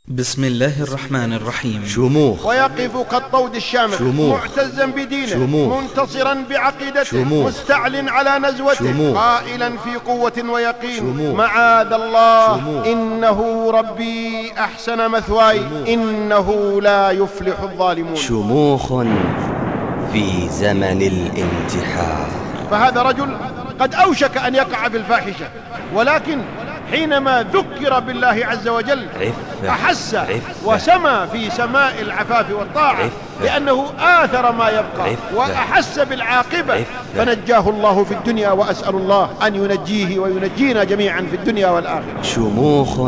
بسم الله الرحمن الرحيم. شموخ ويقف كالطود الشامخ شموخ معتزا بدينه شموخ منتصرا بعقيدته شموخ مستعل على نزوته شموخ قائلا في قوة ويقين شموخ معاذ الله شموخ إنه ربي أحسن مثواي إنه لا يفلح الظالمون. شموخ في زمن الانتحار. فهذا رجل قد أوشك أن يقع في الفاحشة، ولكن حينما ذكر بالله عز وجل أحس وسمى في سماء العفاف والطاعة لأنه آثر ما يبقى وأحس بالعاقبة فنجاه الله في الدنيا، وأسأل الله أن ينجيه وينجينا جميعا في الدنيا والآخرة. شموخ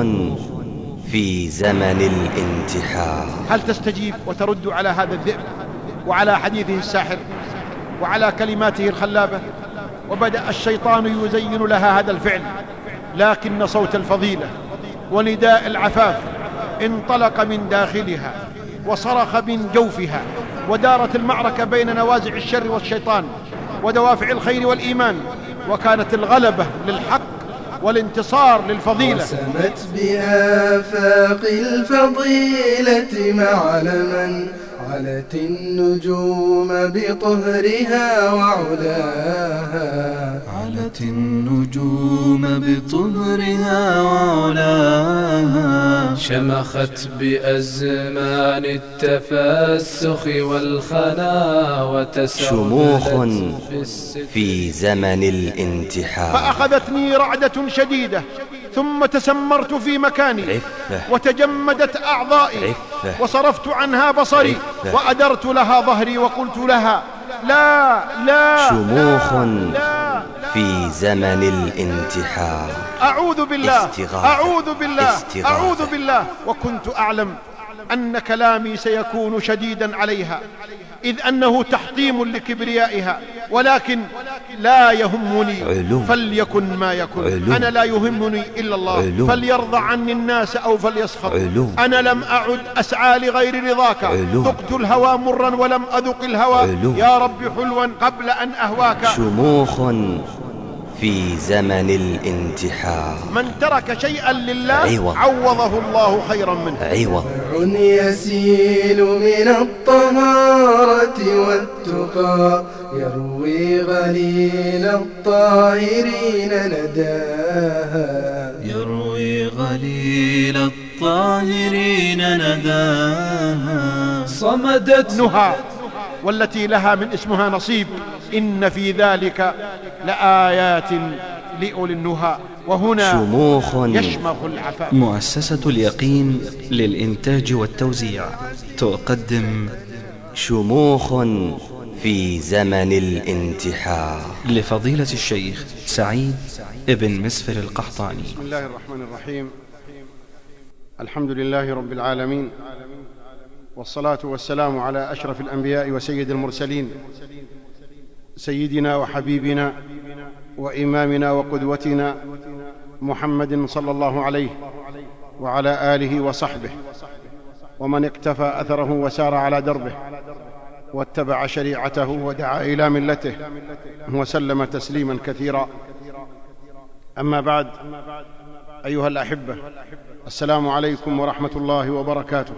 في زمن الانتحار. هل تستجيب وترد على هذا الذئب وعلى حديثه الساحر وعلى كلماته الخلابة؟ وبدأ الشيطان يزين لها هذا الفعل، لكن صوت الفضيلة ونداء العفاف انطلق من داخلها وصرخ من جوفها، ودارت المعركة بين نوازع الشر والشيطان ودوافع الخير والإيمان، وكانت الغلبة للحق والانتصار للفضيلة. وسمت بآفاق الفضيلة معلما علت النجوم بطهرها وعلاها، علت النجوم بطهرها وعلاها، شمخت بأزمان التفسخ والخنا شموخ وتسربلت في زمن الانتحار. فأخذتني رعدة شديدة ثم تسمرت في مكاني وتجمدت أعضائي وصرفت عنها بصري وأدرت لها ظهري وقلت لها لا لا شموخ لا في زمن الانتحار. أعوذ بالله أعوذ بالله استغاثة. أعوذ بالله. وكنت أعلم أن كلامي سيكون شديدا عليها، إذ أنه تحطيم لكبريائها، ولكن لا يهمني علو. فليكن ما يكن. علو. أنا لا يهمني إلا الله. علو. فليرضى عني الناس أو فليسخط. علو. أنا لم أعد أسعى لغير رضاك. علو. ذقت الهوى مرا ولم أذق الهوى. علو. يا رب حلوا قبل أن أهواك. شموخ في زمن الانتحار. من ترك شيئا لله عوض. عوضه الله خيرا منه. عوض. يسيل من الطهارة والتقى يروي غليل الطاهرين نداها، يروي غليل الطاهرين نداها، صمدت نهى والتي لها من اسمها نصيب. إن في ذلك لآيات لأولي النهى. وهنا شموخ يشمخ العفاف. مؤسسة اليقين للإنتاج والتوزيع تقدم شموخ في زمن الانتحار لفضيلة الشيخ سعيد ابن مسفر القحطاني. بسم الله الرحمن الرحيم. الحمد لله رب العالمين، والصلاة والسلام على أشرف الأنبياء وسيد المرسلين، سيدنا وحبيبنا وإمامنا وقدوتنا محمد صلى الله عليه وعلى آله وصحبه ومن اقتفى أثره وسار على دربه واتبع شريعته ودعا إلى ملته وسلم تسليما كثيرا. أما بعد، أيها الأحبة، السلام عليكم ورحمة الله وبركاته،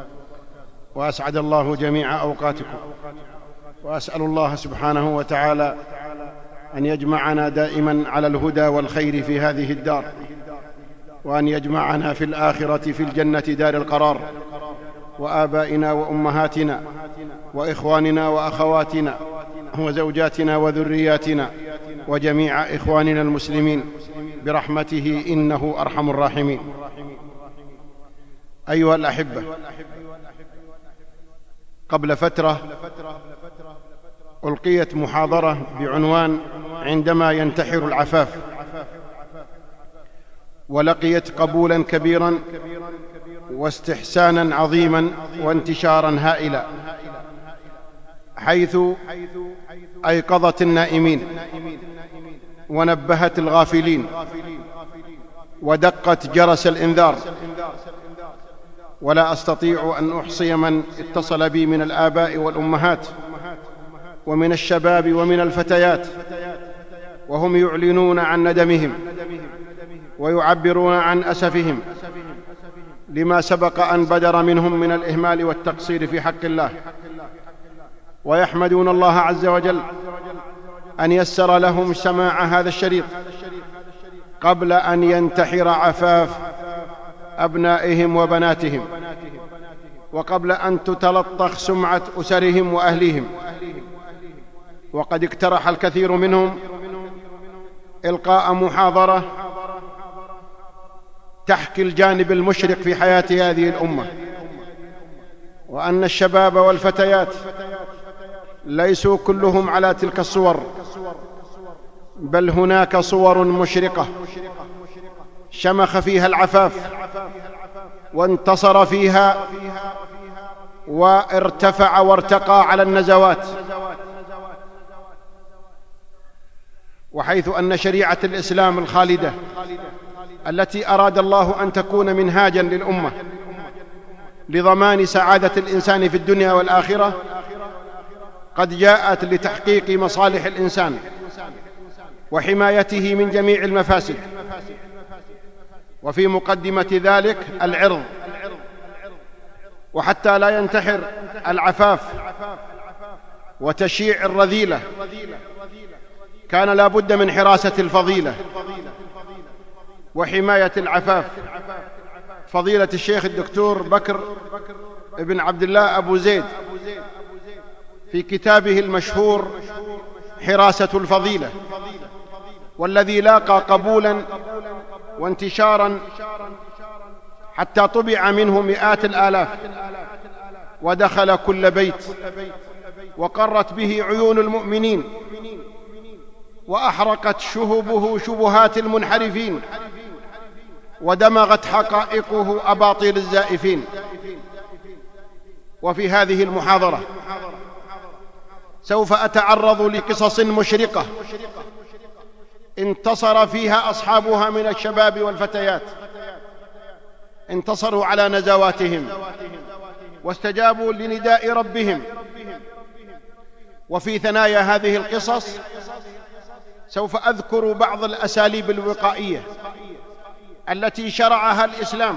وأسعد الله جميع أوقاتكم، وأسأل الله سبحانه وتعالى أن يجمعنا دائما على الهدى والخير في هذه الدار، وأن يجمعنا في الآخرة في الجنة دار القرار، وآبائنا وأمهاتنا وإخواننا وأخواتنا وزوجاتنا وذرياتنا وجميع إخواننا المسلمين برحمته إنه أرحم الراحمين. أيها الأحبة، قبل فترة ألقيت محاضرة بعنوان عندما ينتحر العفاف، ولقيت قبولا كبيرا واستحسانا عظيما وانتشارا هائلا، حيث أيقظت النائمين ونبهت الغافلين ودقت جرس الإنذار. ولا أستطيع أن أحصي من اتصل بي من الآباء والأمهات ومن الشباب ومن الفتيات وهم يعلنون عن ندمهم ويعبرون عن أسفهم لما سبق أن بدر منهم من الإهمال والتقصير في حق الله، ويحمدون الله عز وجل أن يسر لهم سماع هذا الشريط قبل أن ينتحر عفاف أبنائهم وبناتهم، وقبل أن تتلطخ سمعة أسرهم وأهليهم. وقد اقترح الكثير منهم إلقاء محاضرة تحكي الجانب المشرق في حياة هذه الأمة، وأن الشباب والفتيات ليسوا كلهم على تلك الصور، بل هناك صور مشرقة شمخ فيها العفاف وانتصر فيها وارتفع وارتقى على النزوات. وحيث أن شريعة الإسلام الخالدة التي أراد الله أن تكون منهاجا للأمة لضمان سعادة الإنسان في الدنيا والآخرة قد جاءت لتحقيق مصالح الإنسان وحمايته من جميع المفاسد، وفي مقدمة ذلك العرض. وحتى لا ينتحر العفاف وتشيع الرذيلة كان لا بد من حراسة الفضيلة وحماية العفاف. فضيلة الشيخ الدكتور بكر بن عبد الله أبو زيد في كتابه المشهور حراسة الفضيلة، والذي لاقى قبولا وانتشارا حتى طبع منه مئات الآلاف ودخل كل بيت، وقرت به عيون المؤمنين، وأحرقت شهبه شبهات المنحرفين، ودمغت حقائقه أباطيل الزائفين. وفي هذه المحاضرة سوف أتعرض لقصص مشرقة انتصر فيها أصحابها من الشباب والفتيات، انتصروا على نزواتهم واستجابوا لنداء ربهم. وفي ثنايا هذه القصص سوف أذكر بعض الأساليب الوقائية التي شرعها الإسلام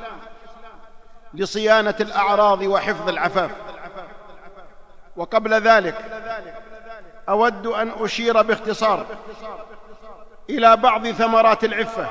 لصيانة الأعراض وحفظ العفاف. وقبل ذلك أود أن أشير باختصار إلى بعض ثمرات العفة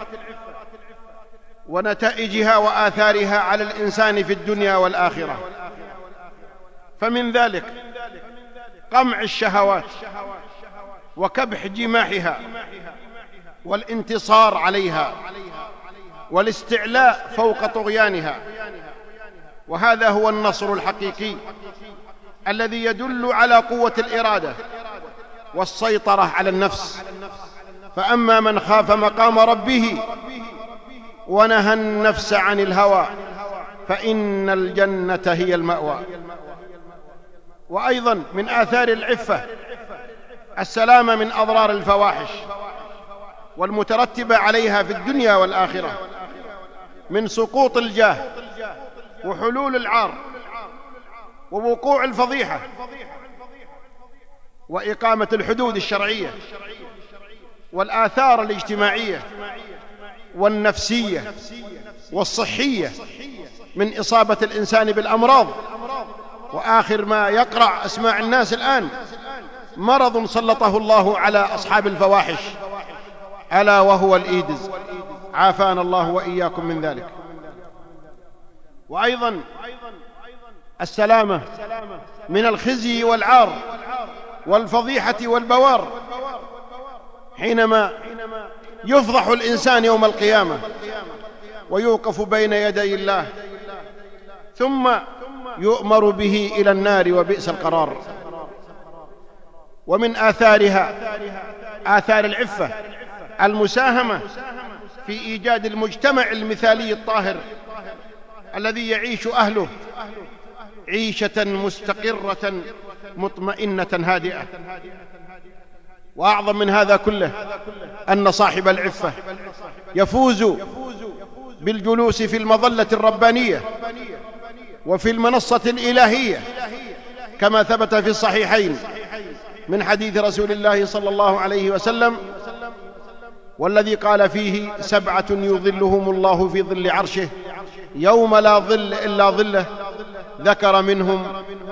ونتائجها وآثارها على الإنسان في الدنيا والآخرة. فمن ذلك قمع الشهوات وكبح جماحها والانتصار عليها والاستعلاء فوق طغيانها، وهذا هو النصر الحقيقي الذي يدل على قوة الإرادة والسيطرة على النفس. فأما من خاف مقام ربه ونهى النفس عن الهوى فإن الجنة هي المأوى. وأيضا من آثار العفة السلامة من أضرار الفواحش والمترتبة عليها في الدنيا والآخرة من سقوط الجاه وحلول العار ووقوع الفضيحة وإقامة الحدود الشرعية والآثار الاجتماعية والنفسية والصحية من إصابة الإنسان بالأمراض. وآخر ما يقرع أسماع الناس الآن مرض سلطه الله على أصحاب الفواحش ألا وهو الإيدز، عافانا الله وإياكم من ذلك. وأيضا السلامة من الخزي والعار والفضيحة والبوار حينما يفضح الإنسان يوم القيامة ويوقف بين يدي الله ثم يؤمر به إلى النار وبئس القرار. ومن آثارها آثار العفة المساهمة في إيجاد المجتمع المثالي الطاهر الذي يعيش أهله عيشة مستقرة مطمئنة هادئة. وأعظم من هذا كله أن صاحب العفة يفوز بالجلوس في المظلة الربانية وفي المنصة الإلهية كما ثبت في الصحيحين من حديث رسول الله صلى الله عليه وسلم: والذي قال فيه 7 يظلهم الله في ظل عرشه يوم لا ظل إلا ظله، ذكر منهم: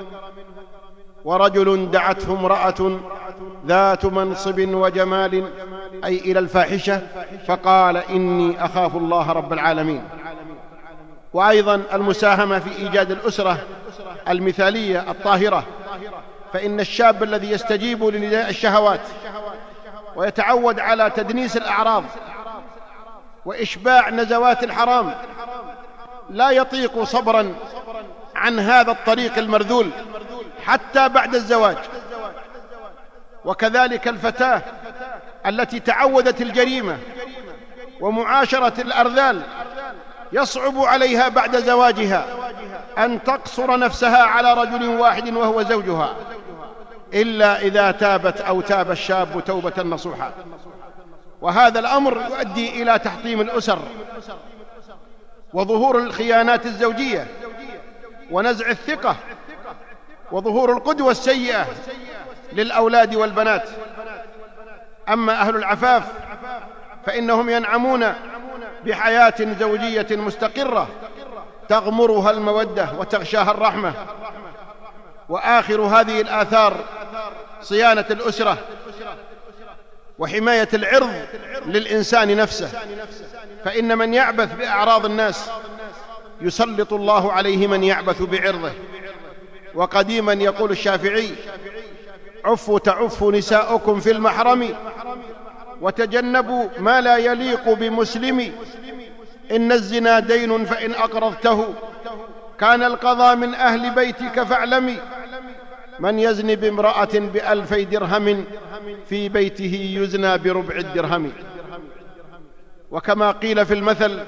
ورجل دعته امرأة ذات منصب وجمال، أي إلى الفاحشة، فقال: إني أخاف الله رب العالمين. وأيضا المساهمة في إيجاد الأسرة المثالية الطاهرة، فإن الشاب الذي يستجيب لنداء الشهوات ويتعود على تدنيس الأعراض وإشباع نزوات الحرام لا يطيق صبرا عن هذا الطريق المرذول حتى بعد الزواج. وكذلك الفتاة التي تعودت الجريمة ومعاشرة الأرذال يصعب عليها بعد زواجها أن تقصر نفسها على رجل واحد وهو زوجها، إلا إذا تابت أو تاب الشاب توبة نصوحا. وهذا الأمر يؤدي إلى تحطيم الأسر وظهور الخيانات الزوجية ونزع الثقة وظهور القدوة السيئة للأولاد والبنات. أما أهل العفاف فإنهم ينعمون بحياة زوجية مستقرة تغمرها المودة وتغشاها الرحمة. وآخر هذه الآثار صيانة الأسرة وحماية العرض للإنسان نفسه، فإن من يعبث بأعراض الناس يسلط الله عليه من يعبث بعرضه. وقديما يقول الشافعي: عفوا تعف نساؤكم في المحرم وتجنبوا ما لا يليق بمسلم، إن الزنا دين فإن أقرضته كان القضاء من أهل بيتك فاعلمي، من يزني بامرأة ب2000 درهم في بيته يزنى بربع الدرهم. وكما قيل في المثل: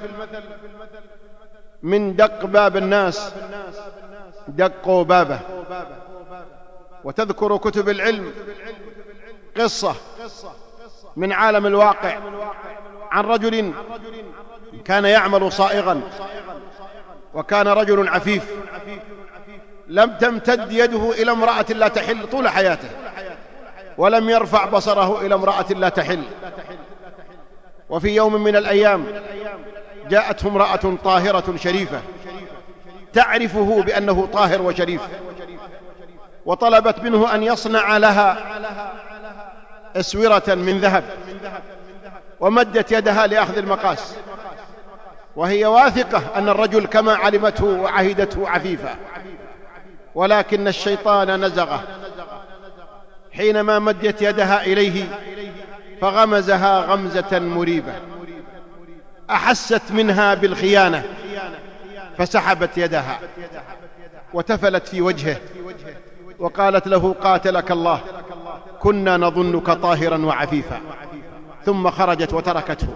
من دق باب الناس دقوا بابه. وتذكر كتب العلم قصة من عالم الواقع عن رجل كان يعمل صائغا، وكان رجل عفيف لم تمتد يده إلى امرأة لا تحل طول حياته، ولم يرفع بصره إلى امرأة لا تحل. وفي يوم من الأيام جاءته امرأة طاهرة شريفة تعرفه بأنه طاهر وشريف، وطلبت منه أن يصنع لها أسورة من ذهب، ومدت يدها لأخذ المقاس، وهي واثقة أن الرجل كما علمته وعهدته عفيفا، ولكن الشيطان نزغه حينما مدت يدها إليه فغمزها غمزة مريبة، أحست منها بالخيانة فسحبت يدها وتفلت في وجهه وقالت له: قاتلك الله، كنا نظنك طاهرا وعفيفا. ثم خرجت وتركته،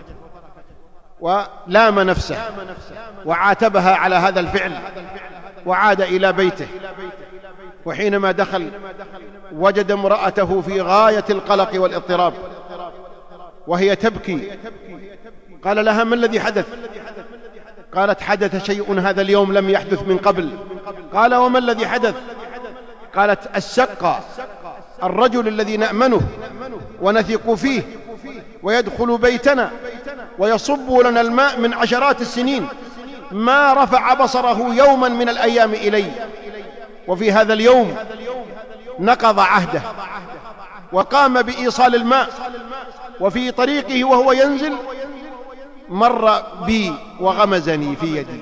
ولام نفسه وعاتبها على هذا الفعل، وعاد إلى بيته. وحينما دخل وجد امرأته في غاية القلق والاضطراب وهي تبكي. قال لها: ما الذي حدث؟ قالت: حدث شيء هذا اليوم لم يحدث من قبل. قال: وما الذي حدث؟ قالت: السقى، الرجل الذي نأمنه ونثق فيه ويدخل بيتنا ويصب لنا الماء من عشرات السنين، ما رفع بصره يوما من الأيام إلي، وفي هذا اليوم نقض عهده وقام بإيصال الماء، وفي طريقه وهو ينزل مر بي وغمزني في يدي.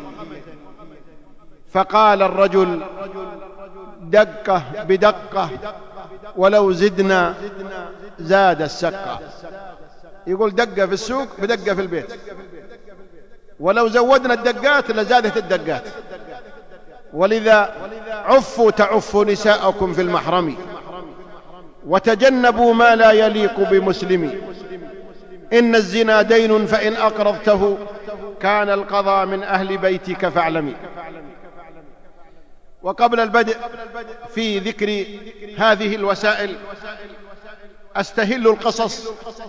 فقال الرجل: دقة بدقة، ولو زدنا زاد السقة. يقول: دقة في السوق بدقة في البيت، ولو زودنا الدقات لزادت الدقات. ولذا عفوا تعفوا نساءكم في المحرم وتجنبوا ما لا يليق بمسلم، إن الزنا دين فإن أقرضته كان القضاء من أهل بيتك فاعلمي. وقبل البدء في ذكر هذه الوسائل أستهل القصص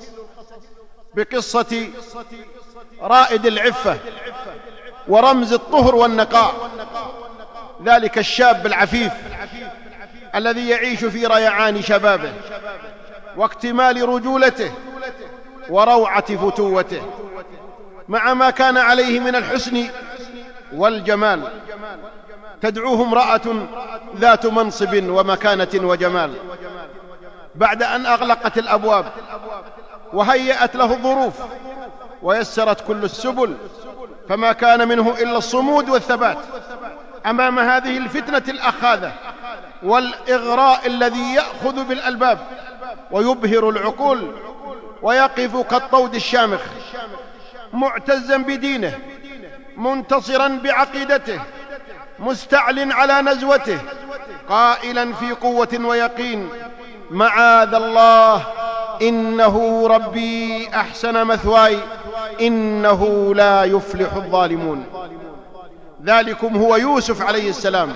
بقصة رائد العفة ورمز الطهر والنقاء، ذلك الشاب العفيف الذي يعيش في ريعان شبابه واكتمال رجولته وروعة فتوته، مع ما كان عليه من الحسن والجمال. تدعوه امرأة ذات منصب ومكانة وجمال، بعد أن أغلقت الأبواب وهيأت له الظروف ويسرت كل السبل، فما كان منه إلا الصمود والثبات أمام هذه الفتنة الأخاذة والإغراء الذي يأخذ بالألباب ويبهر العقول، ويقف كالطود الشامخ معتزا بدينه، منتصرا بعقيدته، مستعل على نزوته، قائلا في قوة ويقين: معاذ الله، إنه ربي أحسن مثواي، إنه لا يفلح الظالمون. ذلكم هو يوسف عليه السلام.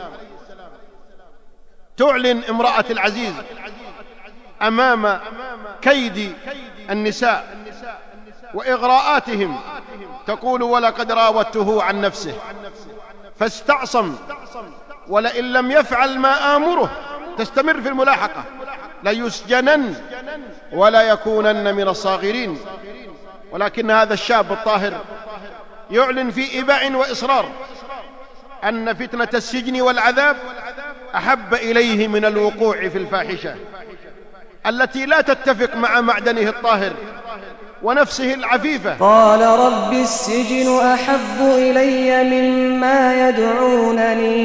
تعلن امرأة العزيز أمام كيد النساء وإغراءاتهم، تقول: ولقد راودته عن نفسه فاستعصم، ولئن لم يفعل ما آمره، تستمر في الملاحقة، ليسجنن ولا يكونن من الصاغرين. ولكن هذا الشاب الطاهر يعلن في إباء وإصرار أن فتنة السجن والعذاب أحب إليه من الوقوع في الفاحشة التي لا تتفق مع معدنه الطاهر ونفسه العفيفة. قال: رب السجن أحب إلي مما يدعونني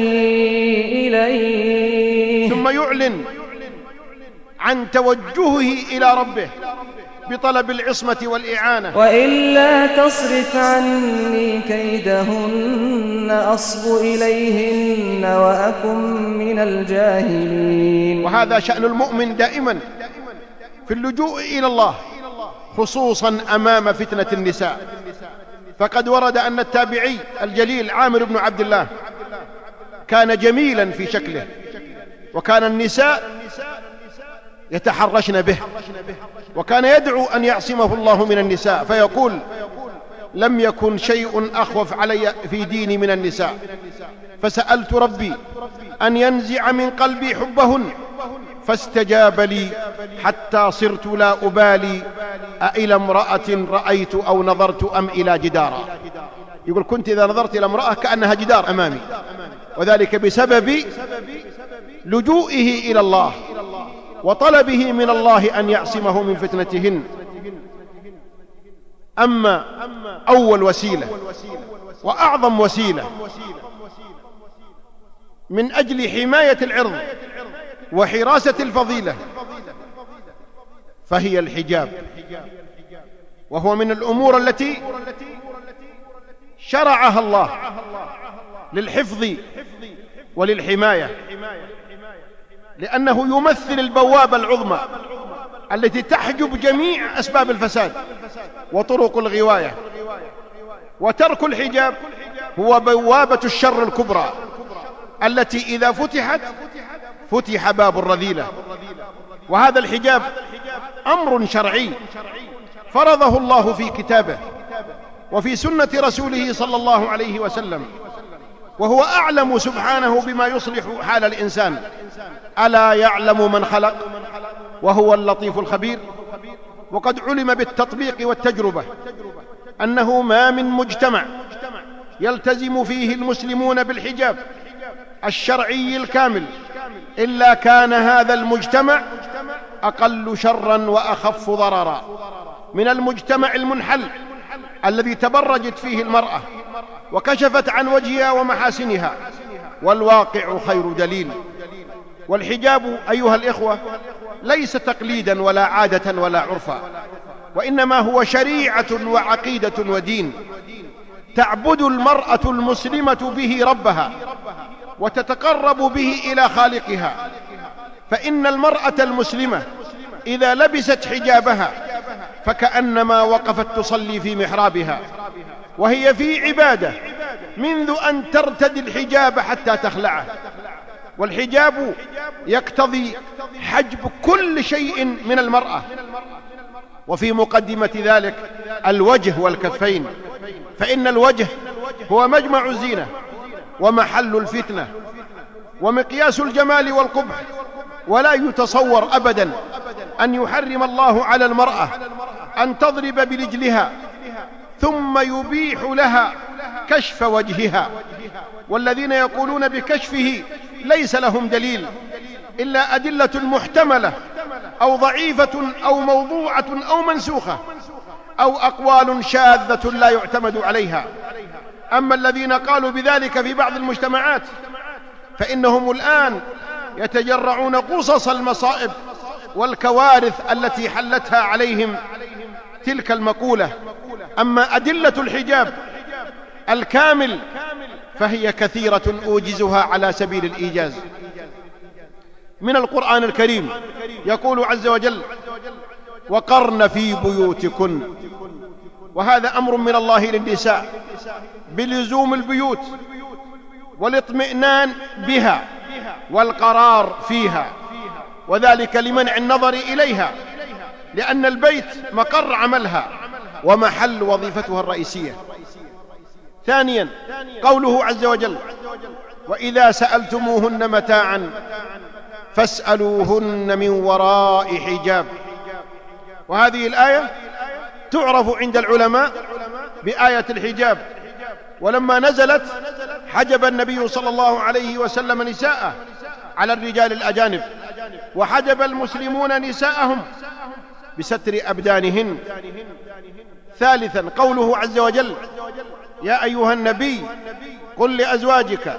إليه. ثم يعلن عن توجهه إلى ربه بطلب العصمة والإعانة: وإلا تصرف عني كيدهن أصب إليهن وأكن من الجاهلين. وهذا شأن المؤمن دائما في اللجوء إلى الله، خصوصا أمام فتنة النساء. فقد ورد أن التابعي الجليل عامر بن عبد الله كان جميلا في شكله، وكان النساء يتحرشن به، وكان يدعو أن يعصمه الله من النساء، فيقول: لم يكن شيء أخوف علي في ديني من النساء، فسألت ربي أن ينزع من قلبي حبهن فاستجاب لي حتى صرت لا أبالي أإلى امرأة رأيت أو نظرت أم إلى جدار. يقول: كنت إذا نظرت إلى امرأة كأنها جدار أمامي، وذلك بسبب لجوئه إلى الله وطلبه من الله أن يعصمه من فتنتهن. أما أول وسيلة وأعظم وسيلة من أجل حماية العرض وحراسة الفضيلة فهي الحجاب، وهو من الأمور التي شرعها الله للحفظ وللحماية، لأنه يمثل البوابة العظمى التي تحجب جميع أسباب الفساد وطرق الغواية. وترك الحجاب هو بوابة الشر الكبرى التي إذا فتحت فتح باب الرذيلة. وهذا الحجاب أمر شرعي فرضه الله في كتابه وفي سنة رسوله صلى الله عليه وسلم، وهو أعلم سبحانه بما يصلح حال الإنسان. ألا يعلم من خلق وهو اللطيف الخبير. وقد علم بالتطبيق والتجربة أنه ما من مجتمع يلتزم فيه المسلمون بالحجاب الشرعي الكامل إلا كان هذا المجتمع أقل شرا وأخف ضررا من المجتمع المنحل الذي تبرجت فيه المرأة وكشفت عن وجهها ومحاسنها، والواقع خير دليل. والحجاب أيها الإخوة ليس تقليدا ولا عادة ولا عرفا، وإنما هو شريعة وعقيدة ودين تعبد المرأة المسلمة به ربها وتتقرب به إلى خالقها. فإن المرأة المسلمة إذا لبست حجابها فكأنما وقفت تصلي في محرابها، وهي في عبادة منذ أن ترتدي الحجاب حتى تخلعه. والحجاب يقتضي حجب كل شيء من المرأة، وفي مقدمة ذلك الوجه والكفين، فإن الوجه هو مجمع الزينة ومحل الفتنة ومقياس الجمال والقبح، ولا يتصور أبدا أن يحرم الله على المرأة أن تضرب برجلها ثم يبيح لها كشف وجهها، والذين يقولون بكشفه ليس لهم دليل إلا أدلة محتملة أو ضعيفة أو موضوعة أو منسوخة أو أقوال شاذة لا يعتمد عليها. أما الذين قالوا بذلك في بعض المجتمعات فإنهم الآن يتجرعون قصص المصائب والكوارث التي حلتها عليهم تلك المقولة. أما أدلة الحجاب الكامل فهي كثيرة أوجزها على سبيل الإيجاز. من القرآن الكريم يقول عز وجل: وقرن في بيوتكن، وهذا أمر من الله للنساء بلزوم البيوت والاطمئنان بها والقرار فيها، وذلك لمنع النظر إليها، لأن البيت مقر عملها ومحل وظيفتها الرئيسية. ثانيا قوله عز وجل: وإذا سألتموهن متاعا فاسألوهن من وراء حجاب. وهذه الآية تعرف عند العلماء بآية الحجاب، ولما نزلت حجب النبي صلى الله عليه وسلم نساءه على الرجال الأجانب، وحجب المسلمون نساءهم بستر أبدانهن. ثالثا قوله عز وجل: يا أيها النبي قل لأزواجك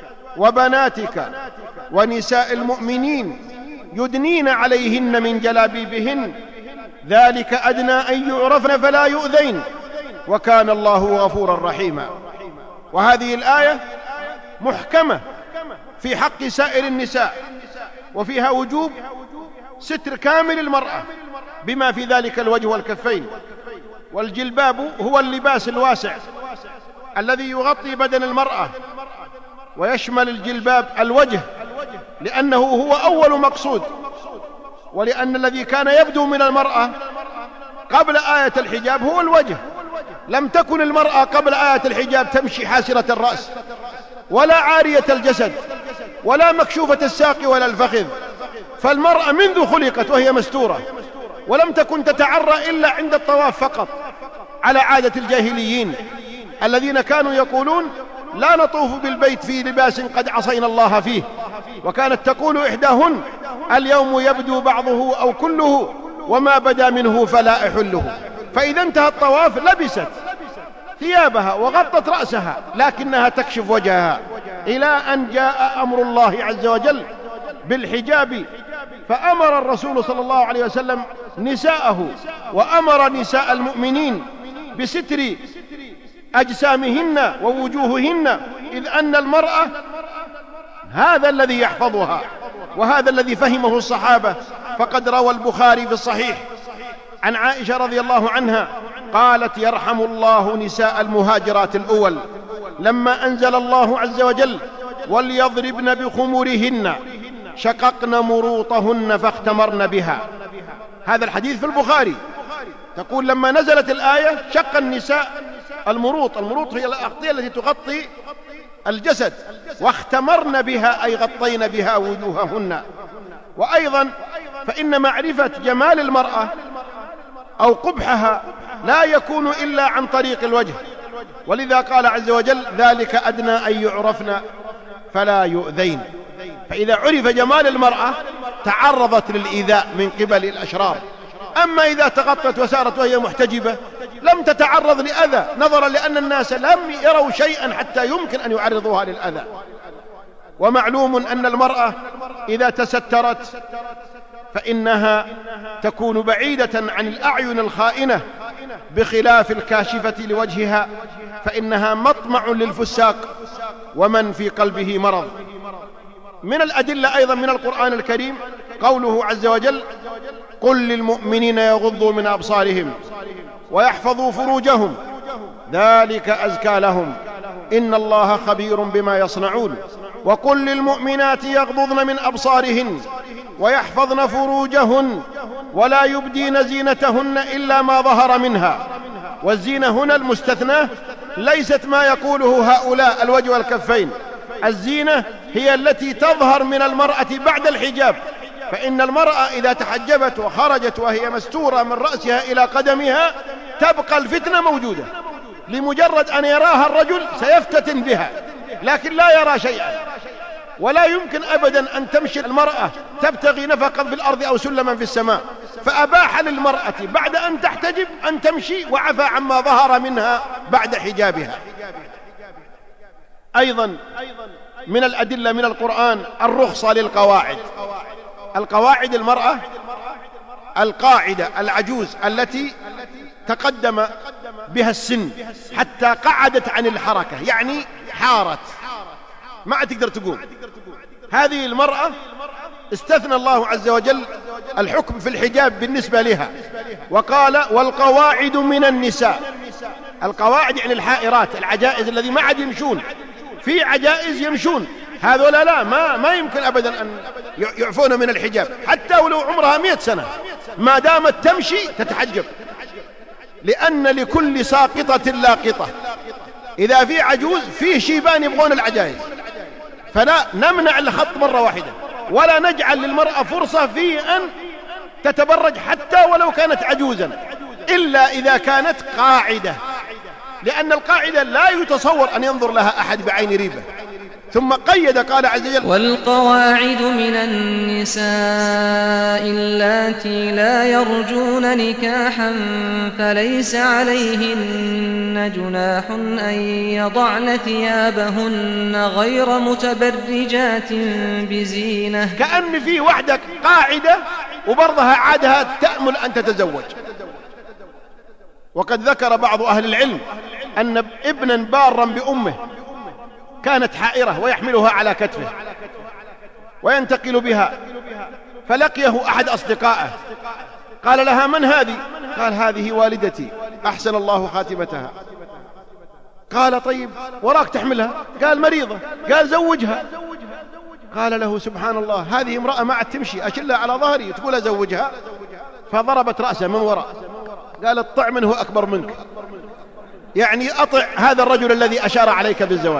وبناتك ونساء المؤمنين يدنين عليهن من جلابيبهن ذلك أدنى أن يعرفن فلا يؤذين وكان الله غفورا رحيما. وهذه الآية محكمة في حق سائر النساء، وفيها وجوب ستر كامل المرأة بما في ذلك الوجه والكفين. والجلباب هو اللباس الواسع الذي يغطي بدن المرأة، ويشمل الجلباب الوجه لأنه هو أول مقصود، ولأن الذي كان يبدو من المرأة قبل آية الحجاب هو الوجه. لم تكن المرأة قبل آية الحجاب تمشي حاسرة الرأس ولا عارية الجسد ولا مكشوفة الساق ولا الفخذ، فالمرأة منذ خلقت وهي مستورة، ولم تكن تتعرى إلا عند الطواف فقط، على عادة الجاهليين الذين كانوا يقولون لا نطوف بالبيت في لباس قد عصينا الله فيه. وكانت تقول إحداهن: اليوم يبدو بعضه أو كله وما بدا منه فلا أحله. فإذا انتهى الطواف لبست ثيابها وغطت رأسها، لكنها تكشف وجهها، إلى أن جاء أمر الله عز وجل بالحجاب، فأمر الرسول صلى الله عليه وسلم نساءه وأمر نساء المؤمنين بستر أجسامهن ووجوههن، إذ أن المرأة هذا الذي يحفظها، وهذا الذي فهمه الصحابة. فقد روى البخاري في الصحيح عن عائشة رضي الله عنها قالت: يرحم الله نساء المهاجرات الأول لما أنزل الله عز وجل: وليضربن بخمرهن شققن مروطهن فاختمرن بها. هذا الحديث في البخاري. تقول لما نزلت الآية شق النساء المروط. المروط هي الأغطية التي تغطي الجسد، واختمرن بها أي غطين بها وجوههن. وأيضا فإن معرفة جمال المرأة أو قبحها لا يكون إلا عن طريق الوجه، ولذا قال عز وجل: ذلك أدنى أن يعرفن فلا يؤذين. فإذا عرف جمال المرأة تعرضت للإيذاء من قبل الأشرار. أما إذا تغطت وسارت وهي محتجبة لم تتعرض لأذى، نظرا لأن الناس لم يروا شيئا حتى يمكن أن يعرضوها للأذى. ومعلوم أن المرأة إذا تسترت فإنها تكون بعيدة عن الأعين الخائنة، بخلاف الكاشفة لوجهها فإنها مطمع للفساق ومن في قلبه مرض. من الأدلة أيضا من القرآن الكريم قوله عز وجل: قل للمؤمنين يغضوا من أبصارهم ويحفظوا فروجهم ذلك أزكى لهم إن الله خبير بما يصنعون. وقل للمؤمنات يغضضن من أبصارهن ويحفظن فروجهن ولا يبدين زينتهن إلا ما ظهر منها. والزينة هنا المستثناة ليست ما يقوله هؤلاء الوجه والكفين. الزينة هي التي تظهر من المرأة بعد الحجاب، فإن المرأة إذا تحجبت وخرجت وهي مستورة من رأسها إلى قدمها تبقى الفتنة موجودة، لمجرد أن يراها الرجل سيفتتن بها، لكن لا يرى شيئا. ولا يمكن أبدا أن تمشي المرأة تبتغي نفقا في الأرض أو سلما في السماء، فأباح للمرأة بعد أن تحتجب أن تمشي، وعفى عما ظهر منها بعد حجابها. أيضا من الأدلة من القرآن الرخصة للقواعد. القواعد المرأة القاعدة العجوز التي تقدم بها السن حتى قعدت عن الحركة، يعني حارت ما تقدر تقوم، هذه المرأة استثنى الله عز وجل الحكم في الحجاب بالنسبة لها، وقال والقواعد من النساء. القواعد يعني الحائرات العجائز الذي ما عاد يمشون، في عجائز يمشون، هذولا لا ما يمكن أبدا أن يعفون من الحجاب حتى ولو عمرها 100 سنة، ما دامت تمشي تتحجب، لأن لكل ساقطة لاقطة. إذا في عجوز فيه شيبان يبغون العجائز، فلا نمنع الخط مرة واحدة، ولا نجعل للمرأة فرصة في أن تتبرج حتى ولو كانت عجوزا، إلا إذا كانت قاعدة، لأن القاعدة لا يتصور أن ينظر لها أحد بعين ريبة. ثم قيد قال عز وجل والقواعد من النساء اللاتي لا يرجون نكاحا فليس عليهن جناح أن يضعن ثيابهن غير متبرجات بزينة. كأن في وحدك قاعدة وبرضها عادها تأمل أن تتزوج. وقد ذكر بعض أهل العلم أن ابنا بارا بأمه كانت حائرة ويحملها على كتفه وينتقل بها، فلقيه أحد أصدقائه قال لها من هذه؟ قال هذه والدتي أحسن الله خاتمتها. قال طيب وراك تحملها؟ قال مريضة. قال زوجها. قال له سبحان الله هذه امرأة ما عاد تمشي، أشلها على ظهري تقول أزوجها؟ فضربت رأسه من وراء قالت طع منه أكبر منك، يعني أطع هذا الرجل الذي أشار عليك بالزواج.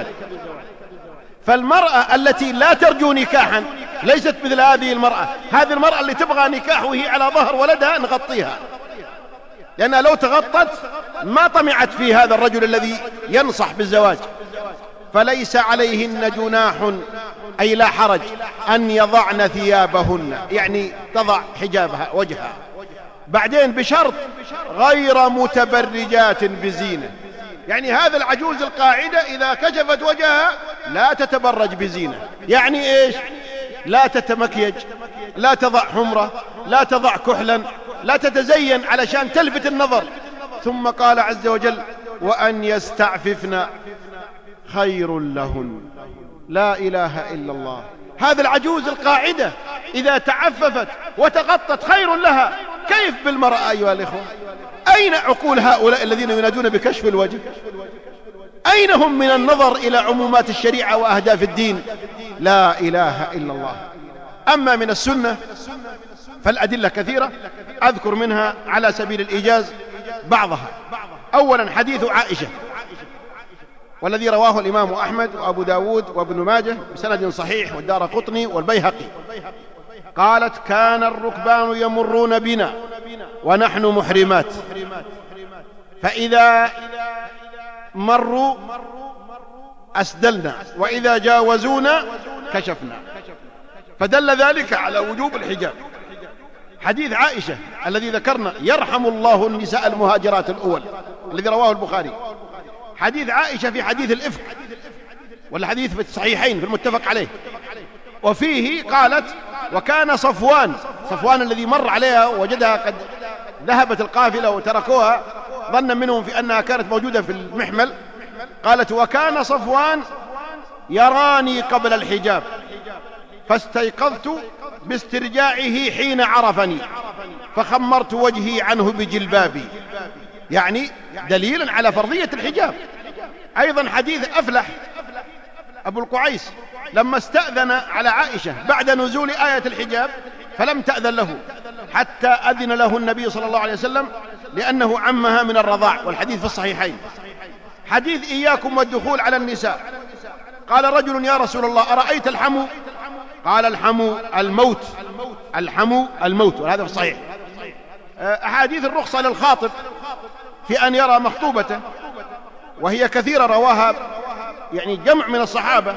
فالمرأة التي لا ترجو نكاحا ليست مثل هذه المرأة. هذه المرأة اللي تبغى نكاح وهي على ظهر ولدها نغطيها، لأنها لو تغطت ما طمعت في هذا الرجل الذي ينصح بالزواج. فليس عليهن جناح أي لا حرج أن يضعن ثيابهن، يعني تضع حجابها وجهها، بعدين بشرط غير متبرجات بزينة، يعني هذا العجوز القاعدة إذا كشفت وجهها لا تتبرج بزينة، يعني إيش؟ لا تتمكيج، لا تضع حمرة، لا تضع كحلا، لا تتزين علشان تلفت النظر. ثم قال عز وجل وأن يستعففن خير لهن. لا إله إلا الله. هذا العجوز القاعدة إذا تعففت وتغطت خير لها، كيف بالمرأة أيها الإخوة؟ أين عقول هؤلاء الذين ينادون بكشف الوجه؟ أين هم من النظر إلى عمومات الشريعة وأهداف الدين؟ لا إله إلا الله. أما من السنة فالأدلة كثيرة، أذكر منها على سبيل الإيجاز بعضها. أولا حديث عائشة والذي رواه الإمام أحمد وأبو داود وابن ماجه بسند صحيح والدارقطني والبيهقي، قالت كان الركبان يمرون بنا ونحن محرمات، فإذا مروا أسدلنا وإذا جاوزونا كشفنا، فدل ذلك على وجوب الحجاب. حديث عائشة الذي ذكرنا يرحم الله النساء المهاجرات الأول الذي رواه البخاري. حديث عائشة في حديث الإفك والحديث في الصحيحين في المتفق عليه، وفيه قالت وكان صفوان الذي مر عليها ووجدها قد ذهبت القافلة وتركوها ظنا منهم في أنها كانت موجودة في المحمل، قالت وكان صفوان يراني قبل الحجاب فاستيقظت باسترجاعه حين عرفني فخمرت وجهي عنه بجلبابي، يعني دليلا على فرضية الحجاب. أيضا حديث أفلح أبو القعيس لما استأذن على عائشة بعد نزول آية الحجاب فلم تأذن له حتى أذن له النبي صلى الله عليه وسلم لأنه عمها من الرضاع، والحديث في الصحيحين. حديث إياكم والدخول على النساء، قال رجل يا رسول الله أرأيت الحمو؟ قال الحمو الموت، الحمو الموت، وهذا في الصحيح. أحاديث الرخصة للخاطب في أن يرى مخطوبته وهي كثيرة رواها يعني جمع من الصحابة.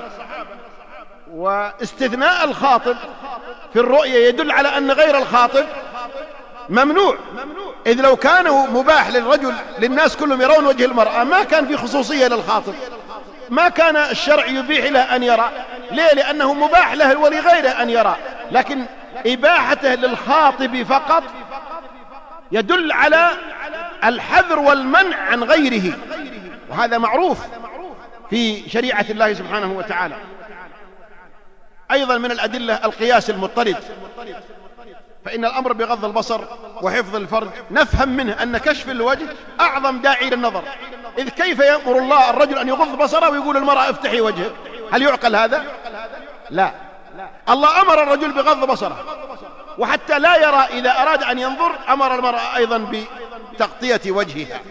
واستثناء الخاطب في الرؤية يدل على أن غير الخاطب ممنوع، إذ لو كان مباح للرجل للناس كلهم يرون وجه المرأة ما كان في خصوصية للخاطب، ما كان الشرع يبيح له أن يرى. ليه؟ لأنه مباح له ولغيره أن يرى، لكن إباحته للخاطب فقط يدل على الحذر والمنع عن غيره، وهذا معروف في شريعة الله سبحانه وتعالى. أيضا من الأدلة القياس المضطرد، فإن الأمر بغض البصر وحفظ الفرج نفهم منه أن كشف الوجه أعظم داعي للنظر، إذ كيف يأمر الله الرجل أن يغض بصره ويقول المرأة افتحي وجهك؟ هل يعقل هذا؟ لا، الله أمر الرجل بغض بصره، وحتى لا يرى إذا أراد أن ينظر أمر المرأة أيضا بتغطية وجهها.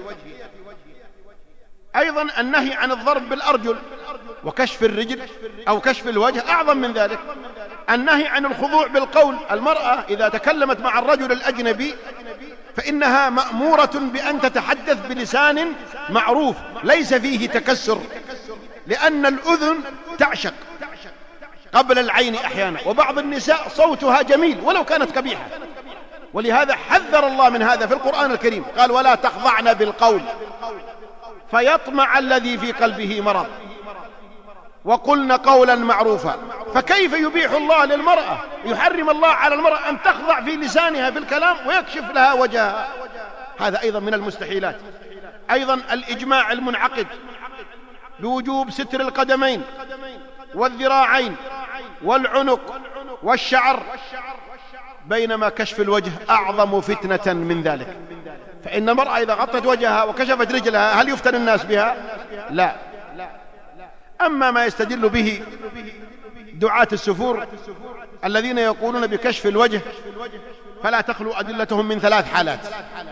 أيضا النهي عن الضرب بالأرجل وكشف الرجل أو كشف الوجه أعظم من ذلك. النهي عن الخضوع بالقول، المرأة إذا تكلمت مع الرجل الأجنبي فإنها مأمورة بأن تتحدث بلسان معروف ليس فيه تكسر، لأن الأذن تعشق قبل العين أحيانا، وبعض النساء صوتها جميل ولو كانت قبيحة، ولهذا حذر الله من هذا في القرآن الكريم، قال ولا تخضعن بالقول فيطمع الذي في قلبه مرض وقلن قولا معروفا. فكيف يبيح الله للمرأة، يحرم الله على المرأة أن تخضع في لسانها في الكلام ويكشف لها وجهها؟ هذا أيضا من المستحيلات. أيضا الإجماع المنعقد بوجوب ستر القدمين والذراعين والعنق والشعر، بينما كشف الوجه أعظم فتنة من ذلك. فإن المرأة إذا غطت وجهها وكشفت رجلها هل يفتن الناس بها؟ لا. أما ما يستدل به دعاة السفور الذين يقولون بكشف الوجه فلا تخلو أدلتهم من 3 حالات.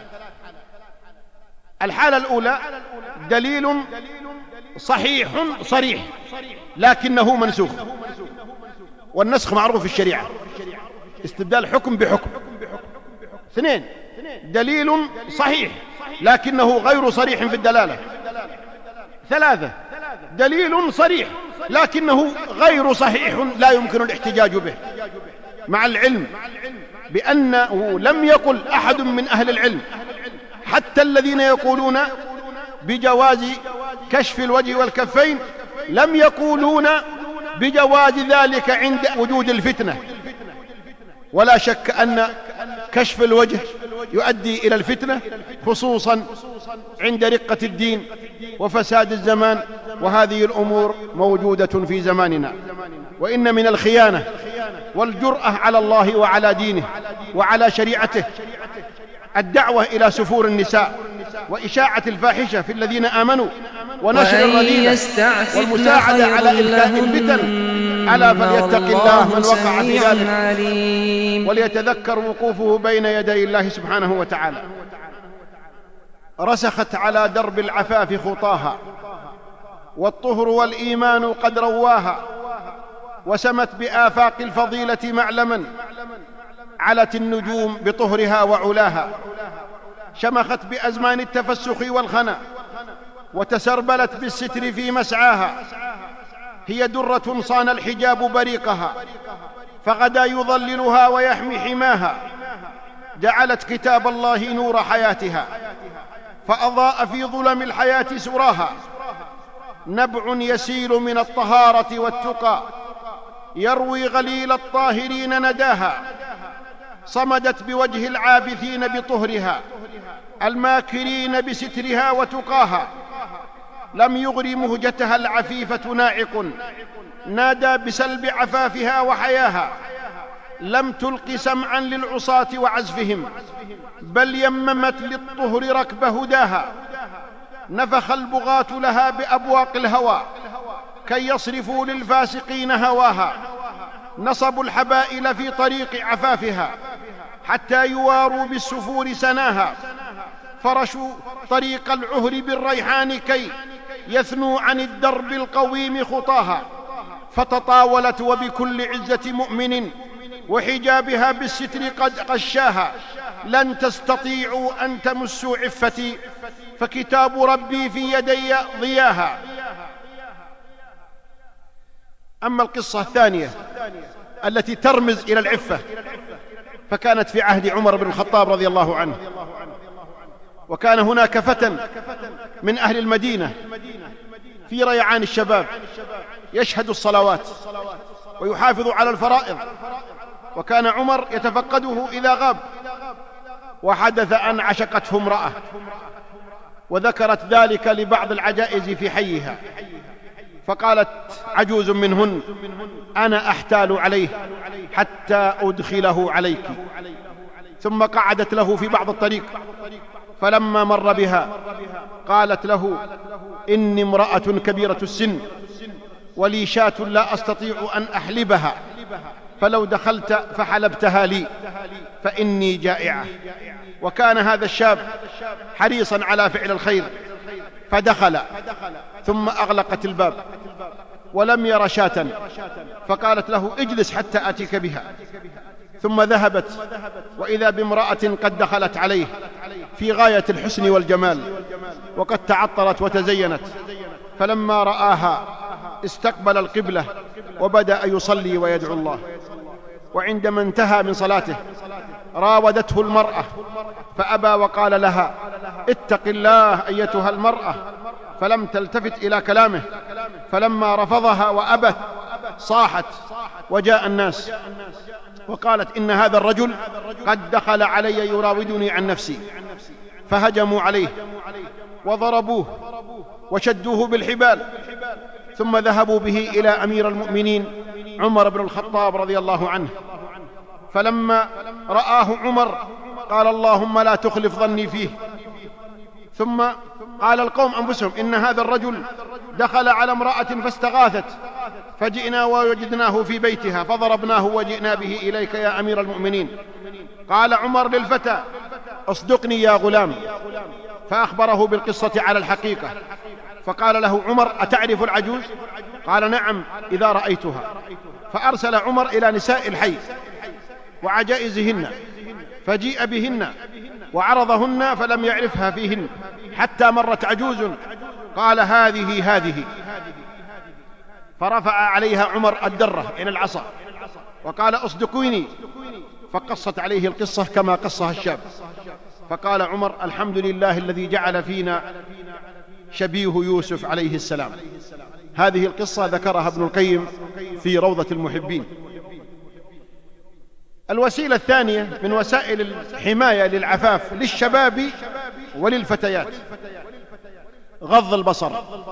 الحالة الأولى دليل صحيح صريح لكنه منسوخ، والنسخ معروف في الشريعة، استبدال حكم بحكم. 2 دليل صحيح لكنه غير صريح في الدلالة. 3 دليل صريح لكنه غير صحيح لا يمكن الاحتجاج به، مع العلم بأنه لم يقل أحد من أهل العلم حتى الذين يقولون بجواز كشف الوجه والكفين لم يقولون بجواز ذلك عند وجود الفتنة. ولا شك أن كشف الوجه يؤدي إلى الفتنة، خصوصا عند رقة الدين وفساد الزمان، وهذه الأمور موجودة في زماننا. وإن من الخيانة والجرأة على الله وعلى دينه وعلى شريعته الدعوة إلى سفور النساء وإشاعة الفاحشة في الذين آمنوا ونشر الرذيلة والمساعدة على إلقاء الفتن. ألا فليتق الله من وقع في ذلك وليتذكر وقوفه بين يدي الله سبحانه وتعالى. رسخت على درب العفاف خطاها، والطهر والإيمان قد رواها، وسمت بآفاق الفضيلة معلما، علت النجوم بطهرها وعلاها، شمخت بأزمان التفسخ والخنا، وتسربلت بالستر في مسعاها. هي درة صان الحجاب بريقها، فغدا يظللها ويحمي حماها. جعلت كتاب الله نور حياتها، فأضاء في ظلم الحياة سراها. نبع يسيل من الطهارة والتقى، يروي غليل الطاهرين نداها. صمدت بوجه العابثين بطهرها، الماكرين بسترها وتقاها. لم يغر مهجتها العفيفة ناعق، نادى بسلب عفافها وحياها. لم تلق سمعا للعصاة وعزفهم، بل يممت للطهر ركب هداها. نفخ البغاة لها بأبواق الهوى، كي يصرفوا للفاسقين هواها. نصبوا الحبائل في طريق عفافها، حتى يواروا بالسفور سناها. فرشوا طريق العهر بالريحان، كي يثنوا عن الدرب القويم خطاها. فتطاولت وبكل عزة مؤمن، وحجابها بالستر قد غشاها. لن تستطيعوا أن تمسوا عفتي، فكتاب ربي في يدي ضياها. أما القصة الثانية التي ترمز إلى العفة فكانت في عهد عمر بن الخطاب رضي الله عنه، وكان هناك فتى من أهل المدينة في ريعان الشباب يشهد الصلوات ويحافظ على الفرائض، وكان عمر يتفقده إذا غاب. وحدث أن عشقته امرأة وذكرت ذلك لبعض العجائز في حيها، فقالت عجوز منهن: أنا أحتال عليه حتى أدخله عليك. ثم قعدت له في بعض الطريق، فلما مر بها قالت له: إني امرأة كبيرة السن ولي شاة لا أستطيع أن أحلبها، فلو دخلت فحلبتها لي فإني جائعة. وكان هذا الشاب حريصا على فعل الخير، فدخل ثم أغلقت الباب ولم ير شاة، فقالت له: اجلس حتى أتيك بها. ثم ذهبت وإذا بامرأة قد دخلت عليه في غاية الحسن والجمال، وقد تعطرت وتزينت، فلما رآها استقبل القبلة وبدأ يصلي ويدعو الله. وعندما انتهى من صلاته راودته المرأة فأبى وقال لها: اتق الله أيتها المرأة، فلم تلتفت إلى كلامه. فلما رفضها وأبت صاحت وجاء الناس وقالت: إن هذا الرجل قد دخل علي يراودني عن نفسي. فهجموا عليه وضربوه وشدوه بالحبال، ثم ذهبوا به إلى أمير المؤمنين عمر بن الخطاب رضي الله عنه. فلما رآه عمر قال: اللهم لا تخلف ظني فيه. ثم قال القوم أنفسهم: إن هذا الرجل دخل على امرأة فاستغاثت، فجئنا ووجدناه في بيتها فضربناه وجئنا به إليك يا أمير المؤمنين. قال عمر للفتى: اصدقني يا غلام، فأخبره بالقصة على الحقيقة. فقال له عمر: أتعرف العجوز؟ قال: نعم إذا رأيتها. فأرسل عمر إلى نساء الحي وعجائزهن، فجيء بهن وعرضهن فلم يعرفها فيهن، حتى مرت عجوز قال: هذه. فرفع عليها عمر الدرة إلى العصا وقال: اصدقوني. فقصت عليه القصة كما قصها الشاب. فقال عمر: الحمد لله الذي جعل فينا شبيه يوسف عليه السلام. هذه القصة ذكرها ابن القيم في روضة المحبين. الوسيلة الثانية من وسائل الحماية للعفاف للشباب وللفتيات غض البصر،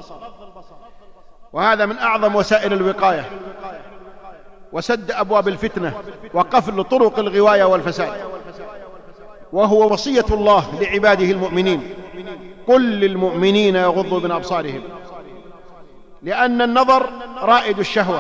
وهذا من أعظم وسائل الوقاية وسد أبواب الفتنة وقفل طرق الغواية والفساد، وهو وصية الله لعباده المؤمنين: قل للمؤمنين يغضوا من أبصارهم، لأن النظر رائد الشهوة،